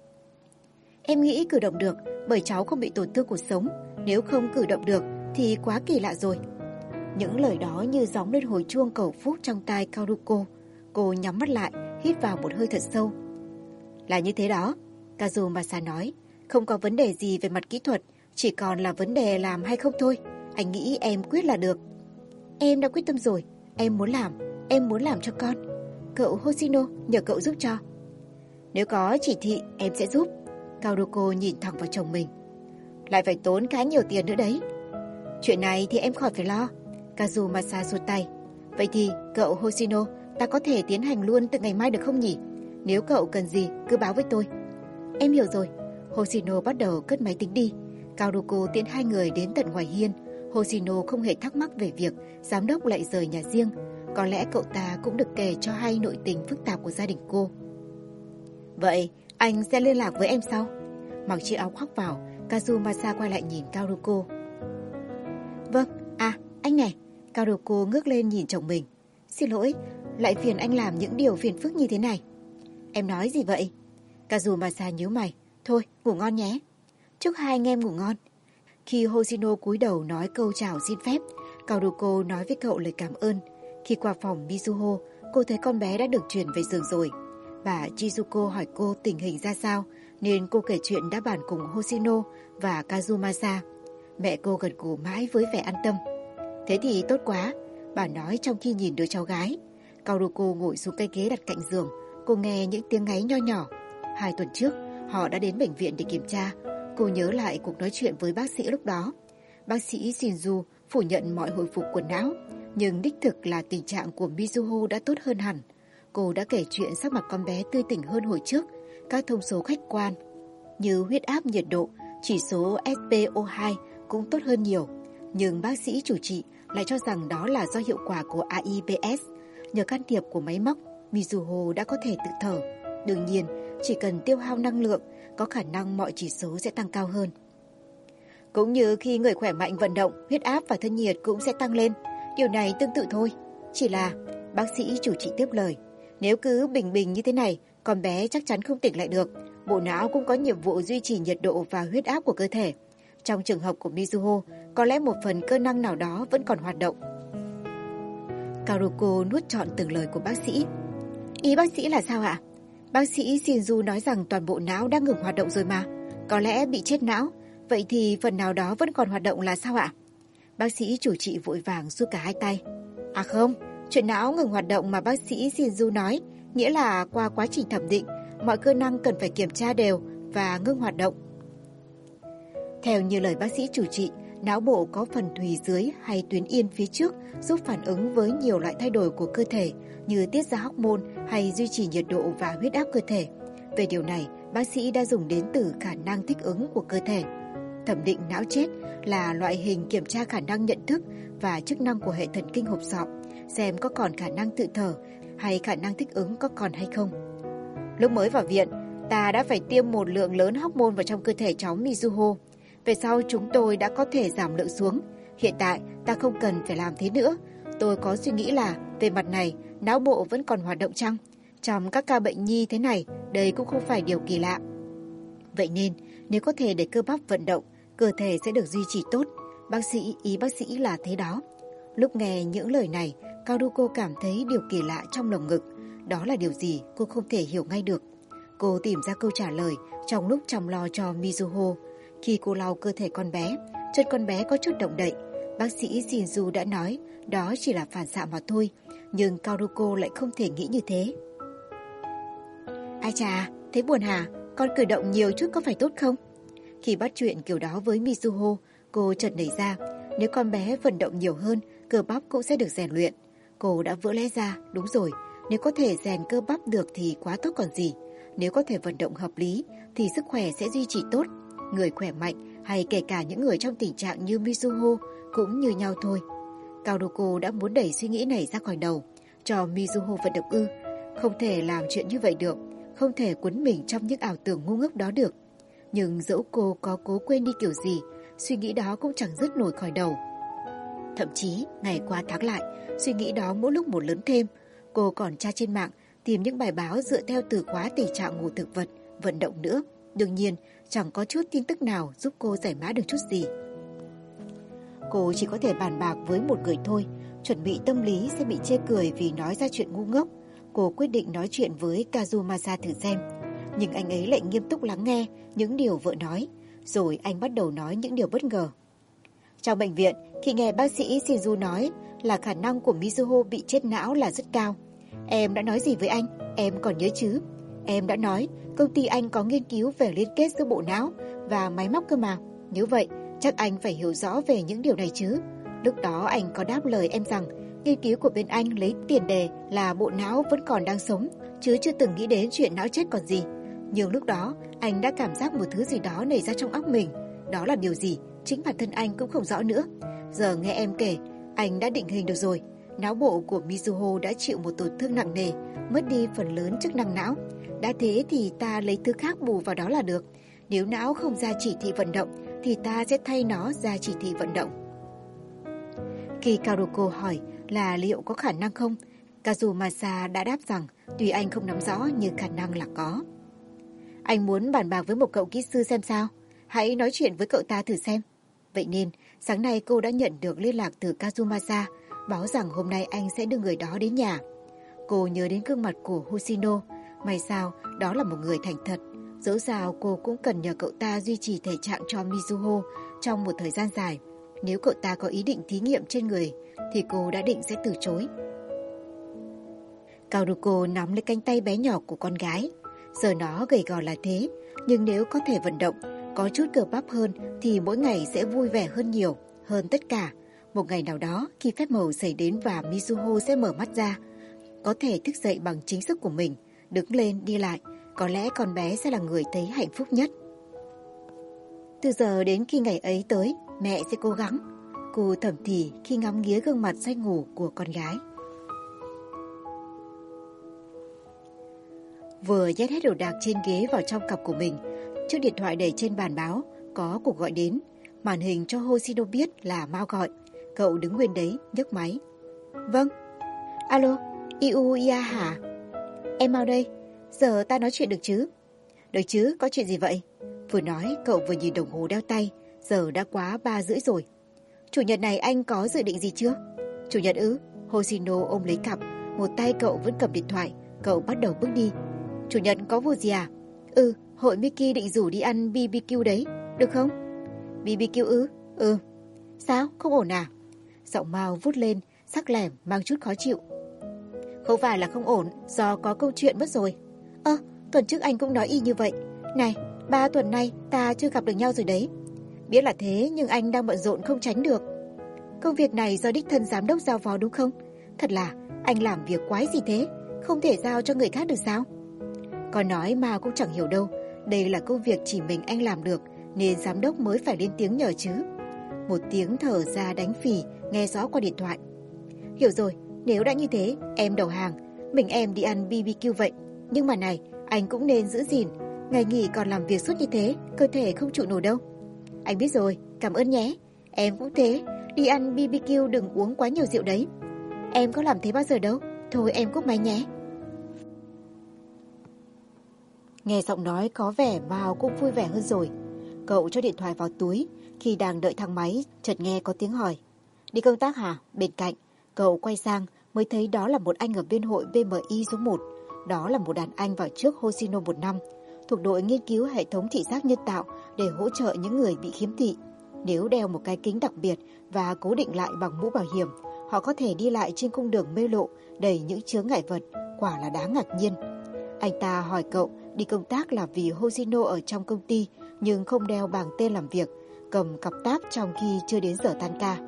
Em nghĩ cử động được bởi cháu không bị tổn thương cuộc sống. Nếu không cử động được thì quá kỳ lạ rồi. Những lời đó như gióng lên hồi chuông cầu phúc trong tai Kaoruko. Cô nhắm mắt lại, hít vào một hơi thật sâu. Là như thế đó, Kazumasa nói. Không có vấn đề gì về mặt kỹ thuật, chỉ còn là vấn đề làm hay không thôi. Anh nghĩ em quyết là được. Em đã quyết tâm rồi, em muốn làm cho con. Cậu Hoshino, nhờ cậu giúp cho. Nếu có chỉ thị, em sẽ giúp. Kaoruko nhìn thẳng vào chồng mình. Lại phải tốn khá nhiều tiền nữa đấy. Chuyện này thì em khỏi phải lo. Kazumasa xua tay. Vậy thì, cậu Hoshino, ta có thể tiến hành luôn từ ngày mai được không nhỉ? Nếu cậu cần gì, cứ báo với tôi. Em hiểu rồi. Hoshino bắt đầu cất máy tính đi. Kaoruko tiễn 2 người đến tận ngoài hiên. Hoshino không hề thắc mắc về việc giám đốc lại rời nhà riêng. Có lẽ cậu ta cũng được kể cho hay nội tình phức tạp của gia đình cô. Vậy, anh sẽ liên lạc với em sau. Mặc chiếc áo khoác vào, Kazumasa quay lại nhìn Kaoruko. Vâng, anh này. Kaoruko ngước lên nhìn chồng mình. Xin lỗi, lại phiền anh làm những điều phiền phức như thế này. Em nói gì vậy? Kazumasa nhíu mày. Thôi, ngủ ngon nhé. Chúc hai anh em ngủ ngon. Khi Hoshino cúi đầu nói câu chào xin phép, Kaoruko nói với cậu lời cảm ơn. Khi qua phòng Mizuho, cô thấy con bé đã được chuyển về giường rồi. Bà Chizuko hỏi cô tình hình ra sao, nên cô kể chuyện đã bàn cùng Hoshino và Kazumasa. Mẹ cô gật gù mãi với vẻ an tâm. Thế thì tốt quá, bà nói trong khi nhìn đứa cháu gái. Kaoruko ngồi xuống cái ghế đặt cạnh giường, cô nghe những tiếng ngáy nho nhỏ. 2 tuần trước, họ đã đến bệnh viện để kiểm tra. Cô nhớ lại cuộc nói chuyện với bác sĩ lúc đó. Bác sĩ Shinju phủ nhận mọi hồi phục của não, nhưng đích thực là tình trạng của Mizuho đã tốt hơn hẳn. Cô đã kể chuyện sắc mặt con bé tươi tỉnh hơn hồi trước. Các thông số khách quan như huyết áp, nhiệt độ, chỉ số SpO2 cũng tốt hơn nhiều. Nhưng bác sĩ chủ trị lại cho rằng đó là do hiệu quả của AIBS. Nhờ can thiệp của máy móc, Mizuho đã có thể tự thở. Đương nhiên, chỉ cần tiêu hao năng lượng, có khả năng mọi chỉ số sẽ tăng cao hơn. Cũng như khi người khỏe mạnh vận động, huyết áp và thân nhiệt cũng sẽ tăng lên. Điều này tương tự thôi. Chỉ là, bác sĩ chủ trị tiếp lời, nếu cứ bình bình như thế này Con bé chắc chắn không tỉnh lại được. Bộ não cũng có nhiệm vụ duy trì nhiệt độ và huyết áp của cơ thể. Trong trường hợp của Mizuho, có lẽ một phần cơ năng nào đó vẫn còn hoạt động. Karuko nuốt trọn từng lời của bác sĩ. Ý bác sĩ là sao ạ? Bác sĩ Shinju nói rằng toàn bộ não đã ngừng hoạt động rồi mà. Có lẽ bị chết não. Vậy thì phần nào đó vẫn còn hoạt động là sao ạ? Bác sĩ chủ trị vội vàng giơ cả hai tay. À không, chuyện não ngừng hoạt động mà bác sĩ Shinju nói nghĩa là qua quá trình thẩm định, mọi cơ năng cần phải kiểm tra đều và ngưng hoạt động. Theo như lời bác sĩ chủ trị, não bộ có phần thùy dưới hay tuyến yên phía trước giúp phản ứng với nhiều loại thay đổi của cơ thể như tiết ra hormone hay duy trì nhiệt độ và huyết áp cơ thể. Về điều này, bác sĩ đã dùng đến từ khả năng thích ứng của cơ thể. Thẩm định não chết là loại hình kiểm tra khả năng nhận thức và chức năng của hệ thần kinh hộp sọ, xem có còn khả năng tự thở hay khả năng thích ứng có còn hay không. Lúc mới vào viện, ta đã phải tiêm một lượng lớn hormone vào trong cơ thể cháu Mizuho. Về sau chúng tôi đã có thể giảm lượng xuống. Hiện tại ta không cần phải làm thế nữa. Tôi có suy nghĩ là về mặt này não bộ vẫn còn hoạt động chăng? Trong các ca bệnh nhi thế này, đây cũng không phải điều kỳ lạ. Vậy nên nếu có thể để cơ bắp vận động, cơ thể sẽ được duy trì tốt. Ý bác sĩ là thế đó. Lúc nghe những lời này, Karuko cảm thấy điều kỳ lạ trong lồng ngực. Đó là điều gì cô không thể hiểu ngay được. Cô tìm ra câu trả lời trong lúc chăm lo cho Mizuho. Khi cô lau cơ thể con bé, chân con bé có chút động đậy. Bác sĩ Shinju đã nói đó chỉ là phản xạ mà thôi, nhưng Karuko lại không thể nghĩ như thế. Ai chà, thấy buồn hả? Con cử động nhiều chút có phải tốt không? Khi bắt chuyện kiểu đó với Mizuho, cô chợt nảy ra, nếu con bé vận động nhiều hơn, cơ bắp cũng sẽ được rèn luyện. Cô đã vỡ lẽ ra, đúng rồi, nếu có thể rèn cơ bắp được thì quá tốt còn gì. Nếu có thể vận động hợp lý thì sức khỏe sẽ duy trì tốt. Người khỏe mạnh hay kể cả những người trong tình trạng như Mizuho cũng như nhau thôi. Karuko đã muốn đẩy suy nghĩ này ra khỏi đầu, cho Mizuho vận động ư. Không thể làm chuyện như vậy được, không thể cuốn mình trong những ảo tưởng ngu ngốc đó được. Nhưng dẫu cô có cố quên đi kiểu gì, suy nghĩ đó cũng chẳng dứt nổi khỏi đầu. Thậm chí, ngày qua tháng lại, suy nghĩ đó mỗi lúc một lớn thêm. Cô còn tra trên mạng, tìm những bài báo dựa theo từ khóa tình trạng ngủ thực vật, vận động nữa. Đương nhiên, chẳng có chút tin tức nào giúp cô giải mã được chút gì. Cô chỉ có thể bàn bạc với một người thôi, chuẩn bị tâm lý sẽ bị chê cười vì nói ra chuyện ngu ngốc. Cô quyết định nói chuyện với Kazumasa thử xem. Nhưng anh ấy lại nghiêm túc lắng nghe những điều vợ nói, rồi anh bắt đầu nói những điều bất ngờ. Trong bệnh viện, khi nghe bác sĩ Shinju nói là khả năng của Mizuho bị chết não là rất cao. Em đã nói gì với anh? Em còn nhớ chứ? Em đã nói công ty anh có nghiên cứu về liên kết giữa bộ não và máy móc cơ mà. Nếu vậy, chắc anh phải hiểu rõ về những điều này chứ. Lúc đó anh có đáp lời em rằng nghiên cứu của bên anh lấy tiền đề là bộ não vẫn còn đang sống, chứ chưa từng nghĩ đến chuyện não chết còn gì. Nhưng lúc đó anh đã cảm giác một thứ gì đó nảy ra trong óc mình. Đó là điều gì? Chính bản thân anh cũng không rõ nữa. Giờ nghe em kể, anh đã định hình được rồi. Não bộ của Mizuho đã chịu một tổn thương nặng nề, mất đi phần lớn chức năng não. Đã thế thì ta lấy thứ khác bù vào đó là được. Nếu não không ra chỉ thị vận động thì ta sẽ thay nó ra chỉ thị vận động. Khi Karuko hỏi là liệu có khả năng không, Kazumasa đã đáp rằng tuy anh không nắm rõ nhưng khả năng là có. Anh muốn bàn bạc với một cậu kỹ sư xem sao. Hãy nói chuyện với cậu ta thử xem. Vậy nên, sáng nay cô đã nhận được liên lạc từ Kazumasa, báo rằng hôm nay anh sẽ đưa người đó đến nhà. Cô nhớ đến gương mặt của Hoshino. May sao, đó là một người thành thật. Dẫu sao cô cũng cần nhờ cậu ta duy trì thể trạng cho Mizuho trong một thời gian dài. Nếu cậu ta có ý định thí nghiệm trên người, thì cô đã định sẽ từ chối. Karuko nắm lấy cánh tay bé nhỏ của con gái. Giờ nó gầy gò là thế, nhưng nếu có thể vận động, có chút cơ bắp hơn thì mỗi ngày sẽ vui vẻ hơn nhiều, hơn tất cả. Một ngày nào đó khi phép màu xảy đến và Mizuho sẽ mở mắt ra, có thể thức dậy bằng chính sức của mình, đứng lên đi lại, có lẽ con bé sẽ là người thấy hạnh phúc nhất. Từ giờ đến khi ngày ấy tới, mẹ sẽ cố gắng. Cô thầm thì khi ngắm nghía gương mặt say ngủ của con gái. Vừa nhét hết đồ đạc trên ghế vào trong cặp của mình, chiếc điện thoại để trên bàn báo có cuộc gọi đến. Màn hình cho Hoshino biết là Mao gọi. Cậu đứng nguyên đấy, nhấc máy. Vâng. Alo, Iuya hả? Em Mao đây. giờ ta nói chuyện được chứ? Được chứ, có chuyện gì vậy? Vừa nói, cậu vừa nhìn đồng hồ đeo tay, giờ đã quá 3:30 rồi. Chủ nhật này anh có dự định gì chưa? Chủ nhật ư? Hoshino ôm lấy cặp, một tay cậu vẫn cầm điện thoại, cậu bắt đầu bước đi. Chủ nhật có vụ gì à? Hội Mickey định rủ đi ăn BBQ đấy, được không? BBQ ư? Sao, không ổn à? Giọng Mao vút lên, sắc lẻm mang chút khó chịu. Không phải là không ổn, do có câu chuyện mất rồi. Tuần trước anh cũng nói y như vậy. Này, 3 tuần nay ta chưa gặp được nhau rồi đấy. Biết là thế nhưng anh đang bận rộn không tránh được. Công việc này do đích thân giám đốc giao phó đúng không? Thật là, anh làm việc quái gì thế? Không thể giao cho người khác được sao? Còn nói mà cũng chẳng hiểu đâu. Đây là công việc chỉ mình anh làm được, nên giám đốc mới phải lên tiếng nhờ chứ. Một tiếng thở ra đánh phì, nghe rõ qua điện thoại. Hiểu rồi, nếu đã như thế, em đầu hàng. Mình em đi ăn BBQ vậy. Nhưng mà này, anh cũng nên giữ gìn. Ngày nghỉ còn làm việc suốt như thế, cơ thể không trụ nổi đâu. Anh biết rồi, cảm ơn nhé. Em cũng thế, đi ăn BBQ đừng uống quá nhiều rượu đấy. Em có làm thế bao giờ đâu. Thôi em cúp máy nhé. Nghe giọng nói có vẻ Mao cũng vui vẻ hơn rồi. Cậu cho điện thoại vào túi. Khi đang đợi thang máy, chợt nghe có tiếng hỏi. Đi công tác hả? Bên cạnh, cậu quay sang mới thấy đó là một anh ở bên hội BMI số 1. Đó là một đàn anh vào trước Hoshino 1 năm, thuộc đội nghiên cứu hệ thống thị giác nhân tạo để hỗ trợ những người bị khiếm thị. Nếu đeo một cái kính đặc biệt và cố định lại bằng mũ bảo hiểm, họ có thể đi lại trên cung đường mê lộ đầy những chướng ngại vật, quả là đáng ngạc nhiên. Anh ta hỏi cậu đi công tác là vì Hoshino ở trong công ty nhưng không đeo bảng tên làm việc, cầm cặp táp trong khi chưa đến giờ tan ca.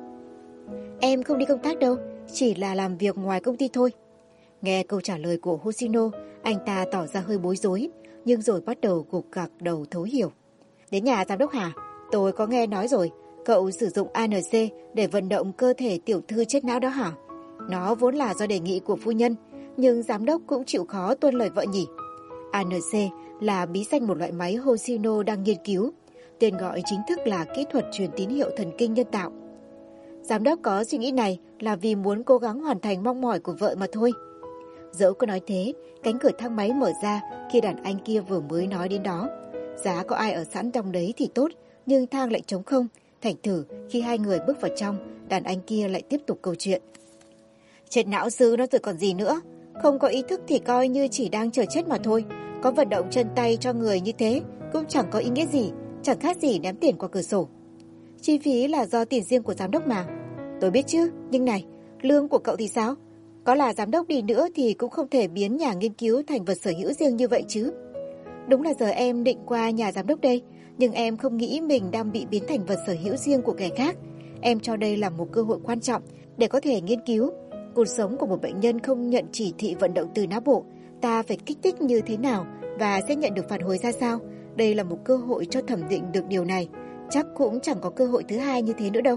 Em không đi công tác đâu, chỉ là làm việc ngoài công ty thôi. Nghe câu trả lời của Hoshino, anh ta tỏ ra hơi bối rối, nhưng rồi bắt đầu gục gặc đầu thấu hiểu. Đến nhà giám đốc hả? Tôi có nghe nói rồi, cậu sử dụng ANC để vận động cơ thể tiểu thư chết não đó hả? Nó vốn là do đề nghị của phu nhân, nhưng giám đốc cũng chịu khó tuân lời vợ nhỉ. ANC là bí danh một loại máy Hoshino đang nghiên cứu, tên gọi chính thức là kỹ thuật truyền tín hiệu thần kinh nhân tạo. Giám đốc có suy nghĩ này là vì muốn cố gắng hoàn thành mong mỏi của vợ mà thôi. Dẫu có nói thế, cánh cửa thang máy mở ra khi đàn anh kia vừa mới nói đến đó. Giá có ai ở sẵn trong đấy thì tốt, nhưng thang lại trống không. Thành thử khi hai người bước vào trong, đàn anh kia lại tiếp tục câu chuyện. Chết não sư nó rồi còn gì nữa. Không có ý thức thì coi như chỉ đang chờ chết mà thôi. Có vận động chân tay cho người như thế cũng chẳng có ý nghĩa gì, chẳng khác gì ném tiền qua cửa sổ. Chi phí là do tiền riêng của giám đốc mà. Tôi biết chứ, nhưng này, lương của cậu thì sao? Có là giám đốc đi nữa thì cũng không thể biến nhà nghiên cứu thành vật sở hữu riêng như vậy chứ. Đúng là giờ em định qua nhà giám đốc đây, nhưng em không nghĩ mình đang bị biến thành vật sở hữu riêng của kẻ khác. Em cho đây là một cơ hội quan trọng để có thể nghiên cứu. Cuộc sống của một bệnh nhân không nhận chỉ thị vận động từ não bộ, ta phải kích thích như thế nào và sẽ nhận được phản hồi ra sao. Đây là một cơ hội cho thẩm định được điều này. Chắc cũng chẳng có cơ hội thứ hai như thế nữa đâu.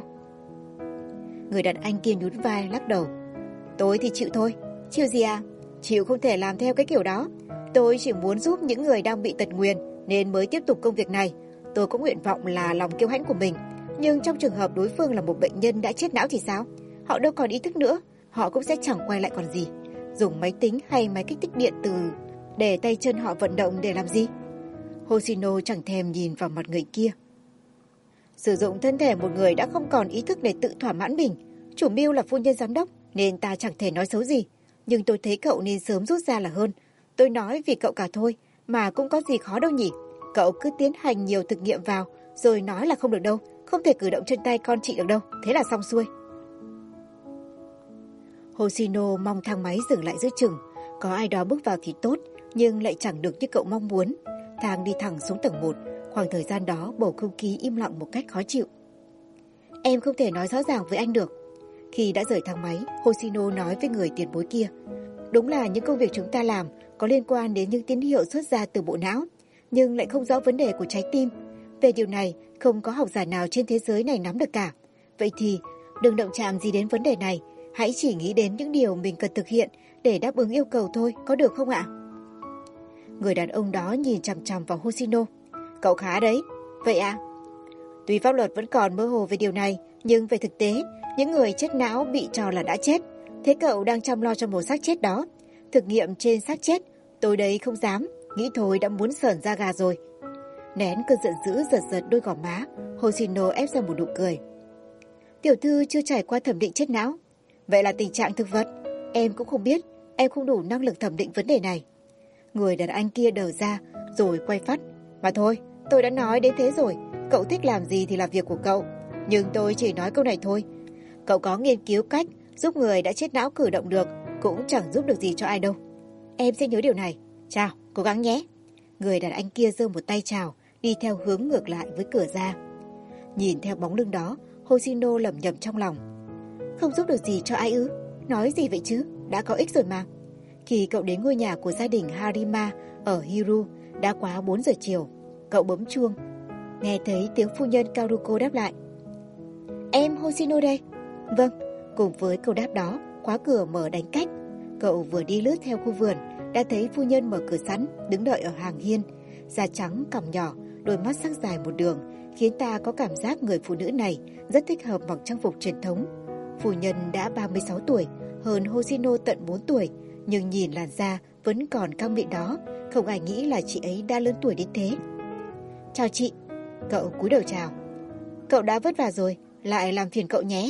Người đàn anh kia nhún vai lắc đầu. Tôi thì chịu thôi. Chịu gì à? Chịu không thể làm theo cái kiểu đó. Tôi chỉ muốn giúp những người đang bị tật nguyền nên mới tiếp tục công việc này. Tôi có nguyện vọng là lòng kiêu hãnh của mình. Nhưng trong trường hợp đối phương là một bệnh nhân đã chết não thì sao? Họ đâu còn ý thức nữa. Họ cũng sẽ chẳng quay lại còn gì. Dùng máy tính hay máy kích thích điện từ để tay chân họ vận động để làm gì? Hoshino chẳng thèm nhìn vào mặt người kia. Sử dụng thân thể một người đã không còn ý thức để tự thỏa mãn mình. Chủ mưu là phu nhân giám đốc nên ta chẳng thể nói xấu gì. Nhưng tôi thấy cậu nên sớm rút ra là hơn. Tôi nói vì cậu cả thôi, mà cũng có gì khó đâu nhỉ. Cậu cứ tiến hành nhiều thực nghiệm vào, rồi nói là không được đâu. Không thể cử động chân tay con chị được đâu. Thế là xong xuôi. Hoshino mong thang máy dừng lại giữa chừng. Có ai đó bước vào thì tốt, nhưng lại chẳng được như cậu mong muốn. Thang đi thẳng xuống tầng 1. Khoảng thời gian đó bầu không khí im lặng một cách khó chịu. Em không thể nói rõ ràng với anh được. Khi đã rời thang máy, Hoshino nói với người tiền bối kia. Đúng là những công việc chúng ta làm có liên quan đến những tín hiệu xuất ra từ bộ não, nhưng lại không rõ vấn đề của trái tim. Về điều này, không có học giả nào trên thế giới này nắm được cả. Vậy thì, đừng động chạm gì đến vấn đề này. Hãy chỉ nghĩ đến những điều mình cần thực hiện để đáp ứng yêu cầu thôi, có được không ạ? Người đàn ông đó nhìn chằm chằm vào Hoshino. Cậu khá đấy. Vậy ạ? Tuy pháp luật vẫn còn mơ hồ về điều này, nhưng về thực tế, những người chết não bị cho là đã chết. Thế cậu đang chăm lo cho một xác chết đó. Thực nghiệm trên xác chết Tôi đây không dám, nghĩ thôi đã muốn sởn da gà rồi. Nén cơn giận dữ giật giật đôi gò má, Hoshino ép ra một nụ cười. Tiểu thư chưa trải qua thẩm định chết não. Vậy là tình trạng thực vật. Em cũng không biết, em không đủ năng lực thẩm định vấn đề này. Người đàn anh kia đờ ra, rồi quay phát. Mà thôi, tôi đã nói đến thế rồi, cậu thích làm gì thì là việc của cậu. Nhưng tôi chỉ nói câu này thôi. Cậu có nghiên cứu cách giúp người đã chết não cử động được, cũng chẳng giúp được gì cho ai đâu. Em sẽ nhớ điều này. Chào, cố gắng nhé. Người đàn anh kia giơ một tay chào, đi theo hướng ngược lại với cửa ra. Nhìn theo bóng lưng đó, Hoshino lẩm nhẩm trong lòng. Không giúp được gì cho ai ư? Nói gì vậy chứ? Đã có ích rồi mà. Khi cậu đến ngôi nhà của gia đình Harima ở Hiru, đã quá 4 giờ chiều. Cậu bấm chuông. Nghe thấy tiếng phu nhân Karuko đáp lại. Em Hoshino đây. Vâng, cùng với câu đáp đó, khóa cửa mở đánh cách. Cậu vừa đi lướt theo khu vườn, đã thấy phu nhân mở cửa sẵn, đứng đợi ở hàng hiên. Da trắng, cằm nhỏ, đôi mắt sắc dài một đường, khiến ta có cảm giác người phụ nữ này rất thích hợp mặc trang phục truyền thống. Phu nhân đã 36 tuổi, hơn Hoshino tận 4 tuổi, nhưng nhìn làn da vẫn còn căng mịn đó, không ai nghĩ là chị ấy đã lớn tuổi đến thế. Chào chị. Cậu cúi đầu chào. Cậu đã vất vả rồi, lại làm phiền cậu nhé.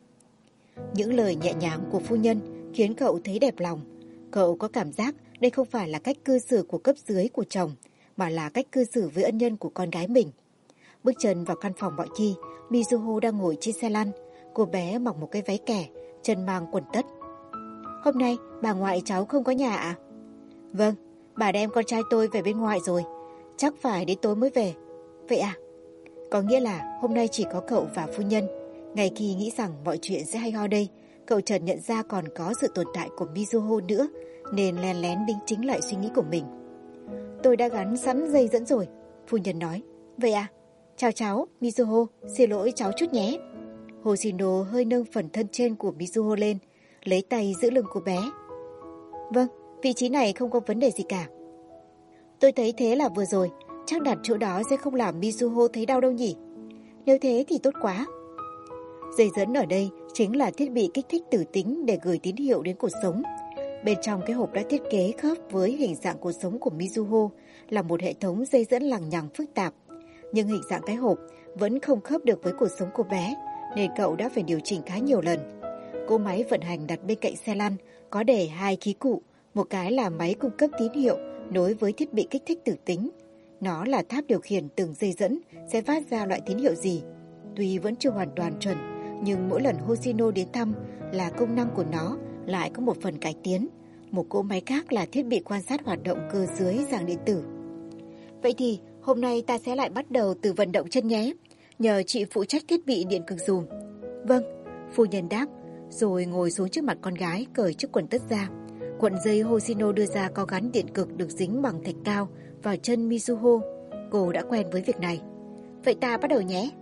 Những lời nhẹ nhàng của phu nhân khiến cậu thấy đẹp lòng. Cậu có cảm giác đây không phải là cách cư xử của cấp dưới của chồng, mà là cách cư xử với ân nhân của con gái mình. Bước chân vào căn phòng mọi khi, Mizuho đang ngồi trên xe lăn. Cô bé mặc một cái váy kẻ, chân mang quần tất. Hôm nay bà ngoại cháu không có nhà ạ? Vâng, bà đem con trai tôi về bên ngoài rồi. Chắc phải đến tối mới về. Vậy à? Có nghĩa là hôm nay chỉ có cậu và phu nhân. Ngay khi nghĩ rằng mọi chuyện sẽ hay ho đây, cậu chợt nhận ra còn có sự tồn tại của Mizuho nữa, nên lén lén đính chính lại suy nghĩ của mình. Tôi đã gắn sẵn dây dẫn rồi, phu nhân nói. Vậy à? Chào cháu, Mizuho, xin lỗi cháu chút nhé. Hoshino hơi nâng phần thân trên của Mizuho lên, lấy tay giữ lưng cô bé. Vâng, vị trí này không có vấn đề gì cả. Tôi thấy thế là vừa rồi, chắc đặt chỗ đó sẽ không làm Mizuho thấy đau đâu nhỉ? Nếu thế thì tốt quá. Dây dẫn ở đây chính là thiết bị kích thích tử tính để gửi tín hiệu đến cột sống. Bên trong cái hộp đã thiết kế khớp với hình dạng cột sống của Mizuho là một hệ thống dây dẫn lằng nhằng phức tạp. Nhưng hình dạng cái hộp vẫn không khớp được với cột sống của bé, nên cậu đã phải điều chỉnh khá nhiều lần. Cỗ máy vận hành đặt bên cạnh xe lăn có để 2 khí cụ, một cái là máy cung cấp tín hiệu nối với thiết bị kích thích tử tính. Nó là tháp điều khiển từng dây dẫn sẽ phát ra loại tín hiệu gì. Tuy vẫn chưa hoàn toàn chuẩn, nhưng mỗi lần Hoshino đến thăm là công năng của nó lại có một phần cải tiến. Một cỗ máy khác là thiết bị quan sát hoạt động cơ dưới dạng điện tử. Vậy thì hôm nay ta sẽ lại bắt đầu từ vận động chân nhé. Nhờ chị phụ trách thiết bị điện cực dùm. Vâng, phu nhân đáp, rồi ngồi xuống trước mặt con gái cởi chiếc quần tất ra. Cuộn dây Hoshino đưa ra có gắn điện cực được dính bằng thạch cao vào chân Mizuho. Cô đã quen với việc này. Vậy ta bắt đầu nhé.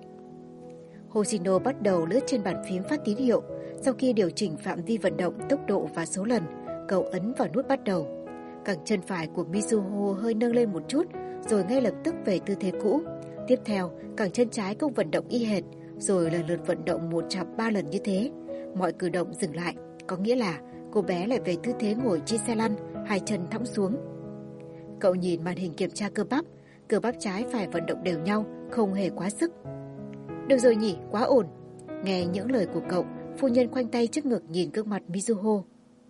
Hoshino bắt đầu lướt trên bàn phím phát tín hiệu. Sau khi điều chỉnh phạm vi vận động, tốc độ và số lần, cậu ấn vào nút bắt đầu. Cẳng chân phải của Mizuho hơi nâng lên một chút, rồi ngay lập tức về tư thế cũ. Tiếp theo, cẳng chân trái cũng vận động y hệt, rồi lần lượt vận động một chặp 3 lần như thế. Mọi cử động dừng lại, có nghĩa là cô bé lại về tư thế ngồi trên xe lăn, hai chân thõng xuống. Cậu nhìn màn hình kiểm tra cơ bắp trái phải vận động đều nhau, không hề quá sức. Được rồi nhỉ, quá ổn. Nghe những lời của cậu, phu nhân khoanh tay trước ngực nhìn gương mặt Mizuho.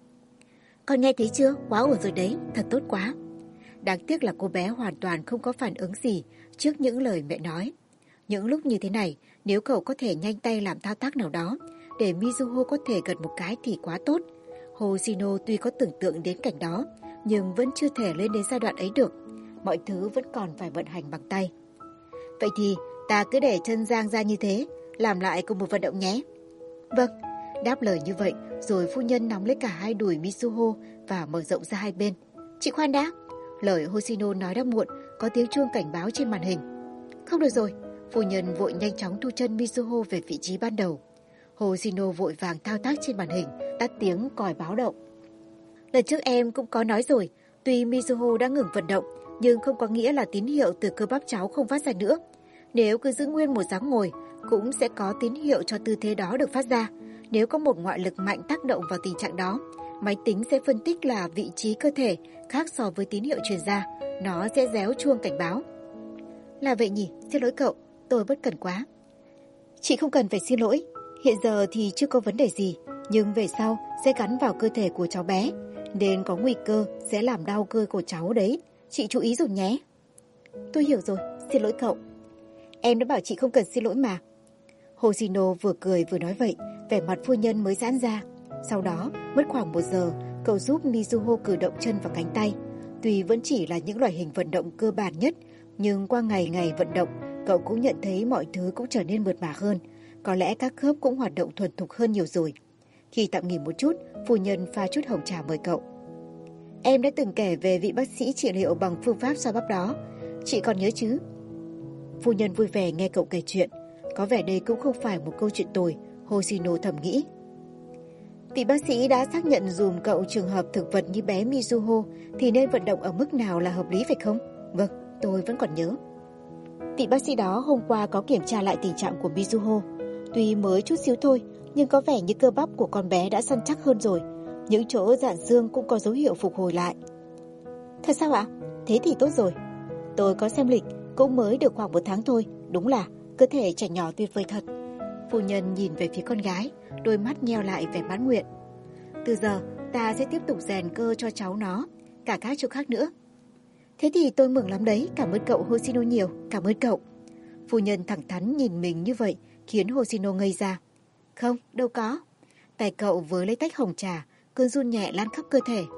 Con nghe thấy chưa? Quá ổn rồi đấy, thật tốt quá. Đáng tiếc là cô bé hoàn toàn không có phản ứng gì trước những lời mẹ nói. Những lúc như thế này, nếu cậu có thể nhanh tay làm thao tác nào đó để Mizuho có thể gật một cái thì quá tốt. Hoshino tuy có tưởng tượng đến cảnh đó, nhưng vẫn chưa thể lên đến giai đoạn ấy được. Mọi thứ vẫn còn phải vận hành bằng tay. Vậy thì ta cứ để chân dang ra như thế, làm lại cùng một vận động nhé. Vâng, đáp lời như vậy, rồi phu nhân nắm lấy cả hai đùi Mizuho và mở rộng ra hai bên. Chị khoan đã. Lời Hoshino nói đã muộn, có tiếng chuông cảnh báo trên màn hình. Không được rồi, phu nhân vội nhanh chóng thu chân Mizuho về vị trí ban đầu. Hoshino vội vàng thao tác trên màn hình, tắt tiếng còi báo động. Lần trước em cũng có nói rồi, tuy Mizuho đã ngừng vận động, nhưng không có nghĩa là tín hiệu từ cơ bắp cháu không phát ra nữa. Nếu cứ giữ nguyên một dáng ngồi, cũng sẽ có tín hiệu cho tư thế đó được phát ra. Nếu có một ngoại lực mạnh tác động vào tình trạng đó, Máy tính sẽ phân tích là vị trí cơ thể khác so với tín hiệu truyền ra. Nó sẽ réo chuông cảnh báo. Là vậy nhỉ, xin lỗi cậu, tôi bất cẩn quá. Chị không cần phải xin lỗi. Hiện giờ thì chưa có vấn đề gì, nhưng về sau sẽ gắn vào cơ thể của cháu bé, nên có nguy cơ sẽ làm đau cơ của cháu đấy. Chị chú ý rồi nhé. Tôi hiểu rồi, xin lỗi cậu. Em đã bảo chị không cần xin lỗi mà. Hoshino vừa cười vừa nói vậy, vẻ mặt phu nhân mới giãn ra. Sau đó, mất khoảng 1 giờ, cậu giúp Mizuho cử động chân và cánh tay. Tuy vẫn chỉ là những loại hình vận động cơ bản nhất, nhưng qua ngày ngày vận động, cậu cũng nhận thấy mọi thứ cũng trở nên mượt mà hơn. Có lẽ các khớp cũng hoạt động thuần thục hơn nhiều rồi. Khi tạm nghỉ một chút, phu nhân pha chút hồng trà mời cậu. Em đã từng kể về vị bác sĩ trị liệu bằng phương pháp xoa bắp đó. Chị còn nhớ chứ? Phu nhân vui vẻ nghe cậu kể chuyện. Có vẻ đây cũng không phải một câu chuyện tồi, Hoshino thầm nghĩ. Vị bác sĩ đã xác nhận dùm cậu trường hợp thực vật như bé Mizuho thì nên vận động ở mức nào là hợp lý phải không? Vâng, tôi vẫn còn nhớ. Vị bác sĩ đó hôm qua có kiểm tra lại tình trạng của Mizuho. Tuy mới chút xíu thôi, nhưng có vẻ như cơ bắp của con bé đã săn chắc hơn rồi. Những chỗ rạn xương cũng có dấu hiệu phục hồi lại. Thật sao ạ? Thế thì tốt rồi. Tôi có xem lịch, cũng mới được khoảng 1 tháng thôi. Đúng là cơ thể trẻ nhỏ tuyệt vời thật. Phu nhân nhìn về phía con gái, đôi mắt nheo lại vẻ mãn nguyện. Từ giờ ta sẽ tiếp tục rèn cơ cho cháu nó, cả các chỗ khác nữa. Thế thì tôi mừng lắm đấy, cảm ơn cậu Hoshino nhiều, cảm ơn cậu. Phu nhân thẳng thắn nhìn mình như vậy khiến Hoshino ngây ra. Không, đâu có. Tay cậu với lấy tách hồng trà, cơn run nhẹ lan khắp cơ thể.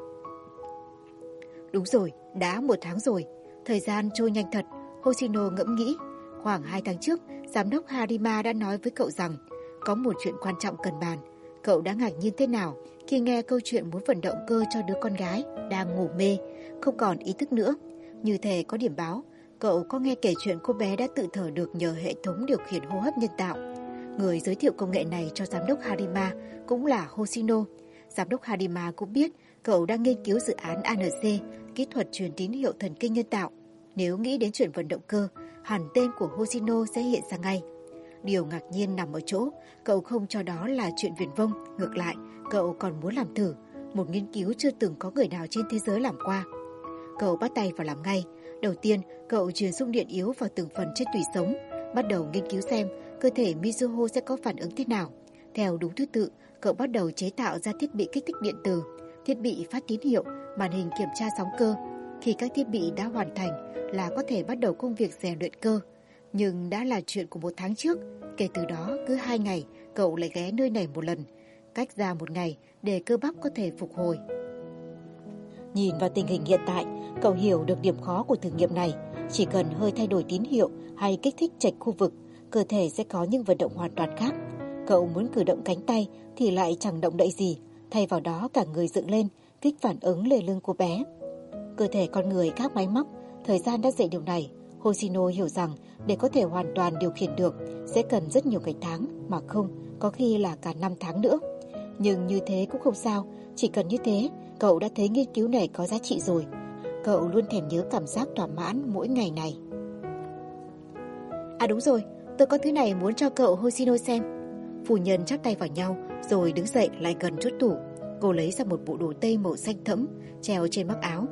Đúng rồi, đã 1 tháng rồi, thời gian trôi nhanh thật. Hoshino ngẫm nghĩ. Khoảng 2 tháng trước, giám đốc Harima đã nói với cậu rằng có một chuyện quan trọng cần bàn. Cậu đã ngạc nhiên thế nào khi nghe câu chuyện muốn vận động cơ cho đứa con gái đang ngủ mê, không còn ý thức nữa. Như thể có điểm báo, cậu có nghe kể chuyện cô bé đã tự thở được nhờ hệ thống điều khiển hô hấp nhân tạo. Người giới thiệu công nghệ này cho giám đốc Harima cũng là Hoshino. Giám đốc Harima cũng biết cậu đang nghiên cứu dự án ANC, kỹ thuật truyền tín hiệu thần kinh nhân tạo. Nếu nghĩ đến chuyện vận động cơ, hẳn tên của Hoshino sẽ hiện ra ngay. Điều ngạc nhiên nằm ở chỗ, cậu không cho đó là chuyện viển vông, ngược lại, cậu còn muốn làm thử, một nghiên cứu chưa từng có người nào trên thế giới làm qua. Cậu bắt tay vào làm ngay. Đầu tiên, cậu truyền xung điện yếu vào từng phần trên tủy sống, bắt đầu nghiên cứu xem cơ thể Mizuho sẽ có phản ứng thế nào. Theo đúng thứ tự, cậu bắt đầu chế tạo ra thiết bị kích thích điện từ, thiết bị phát tín hiệu, màn hình kiểm tra sóng cơ. Khi các thiết bị đã hoàn thành là có thể bắt đầu công việc rèn luyện cơ. Nhưng đã là chuyện của 1 tháng trước. Kể từ đó, cứ 2 ngày, cậu lại ghé nơi này một lần, cách ra 1 ngày để cơ bắp có thể phục hồi. Nhìn vào tình hình hiện tại, cậu hiểu được điểm khó của thử nghiệm này. Chỉ cần hơi thay đổi tín hiệu hay kích thích chệch khu vực, cơ thể sẽ có những vận động hoàn toàn khác. Cậu muốn cử động cánh tay thì lại chẳng động đậy gì, thay vào đó cả người dựng lên, kích phản ứng lề lưng của bé. Cơ thể con người khác máy móc, thời gian đã dạy điều này. Hoshino hiểu rằng để có thể hoàn toàn điều khiển được sẽ cần rất nhiều ngày tháng, mà không, có khi là cả 5 tháng nữa. Nhưng như thế cũng không sao, chỉ cần như thế, cậu đã thấy nghiên cứu này có giá trị rồi. Cậu luôn thèm nhớ cảm giác thỏa mãn mỗi ngày này. À đúng rồi, tôi có thứ này muốn cho cậu Hoshino xem. Phu nhân chắp tay vào nhau rồi đứng dậy lại gần trước tủ. Cô lấy ra một bộ đồ tây màu xanh thẫm treo trên mắc áo.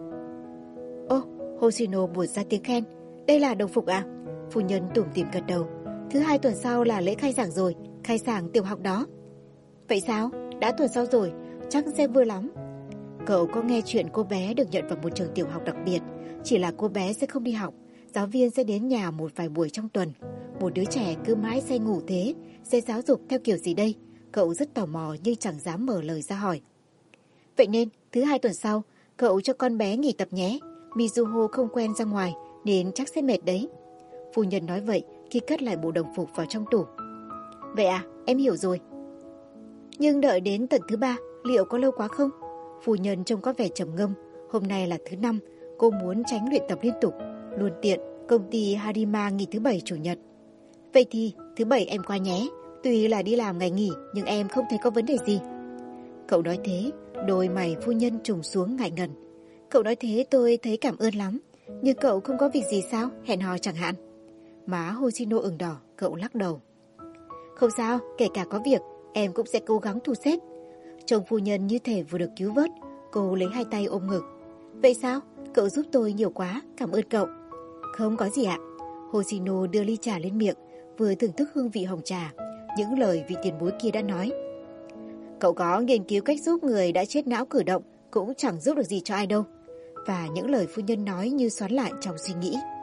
Ô, Hoshino buột ra tiếng khen. Đây là đồng phục à? Phu nhân tủm tỉm gật đầu. Thứ 2 tuần sau là lễ khai giảng rồi, khai giảng tiểu học đó. Vậy sao? Đã tuần sau rồi, chắc sẽ vui lắm. Cậu có nghe chuyện cô bé được nhận vào một trường tiểu học đặc biệt. Chỉ là cô bé sẽ không đi học, giáo viên sẽ đến nhà một vài buổi trong tuần. Một đứa trẻ cứ mãi say ngủ thế, sẽ giáo dục theo kiểu gì đây? Cậu rất tò mò nhưng chẳng dám mở lời ra hỏi. Vậy nên, thứ 2 tuần sau, cậu cho con bé nghỉ tập nhé. Mizuho không quen ra ngoài nên chắc sẽ mệt đấy. Phu nhân nói vậy khi cất lại bộ đồng phục vào trong tủ. Vậy à, em hiểu rồi. Nhưng đợi đến tuần thứ 3, liệu có lâu quá không? Phu nhân trông có vẻ trầm ngâm. Hôm nay là thứ 5, cô muốn tránh luyện tập liên tục. Luôn tiện, công ty Harima nghỉ thứ 7 chủ nhật. Vậy thì thứ 7 em qua nhé. Tuy là đi làm ngày nghỉ nhưng em không thấy có vấn đề gì. Cậu nói thế, đôi mày phu nhân trùng xuống ngại ngần. Cậu nói thế tôi thấy cảm ơn lắm. Nhưng cậu không có việc gì sao? Hẹn hò chẳng hạn. Má Hoshino ửng đỏ, cậu lắc đầu. Không sao, kể cả có việc, em cũng sẽ cố gắng thu xếp. Trông phu nhân như thể vừa được cứu vớt, cô lấy hai tay ôm ngực. Vậy sao? Cậu giúp tôi nhiều quá, cảm ơn cậu. Không có gì ạ. Hoshino đưa ly trà lên miệng, vừa thưởng thức hương vị hồng trà, những lời vị tiền bối kia đã nói. Cậu có nghiên cứu cách giúp người đã chết não cử động cũng chẳng giúp được gì cho ai đâu. Và những lời phu nhân nói như xoắn lại trong suy nghĩ.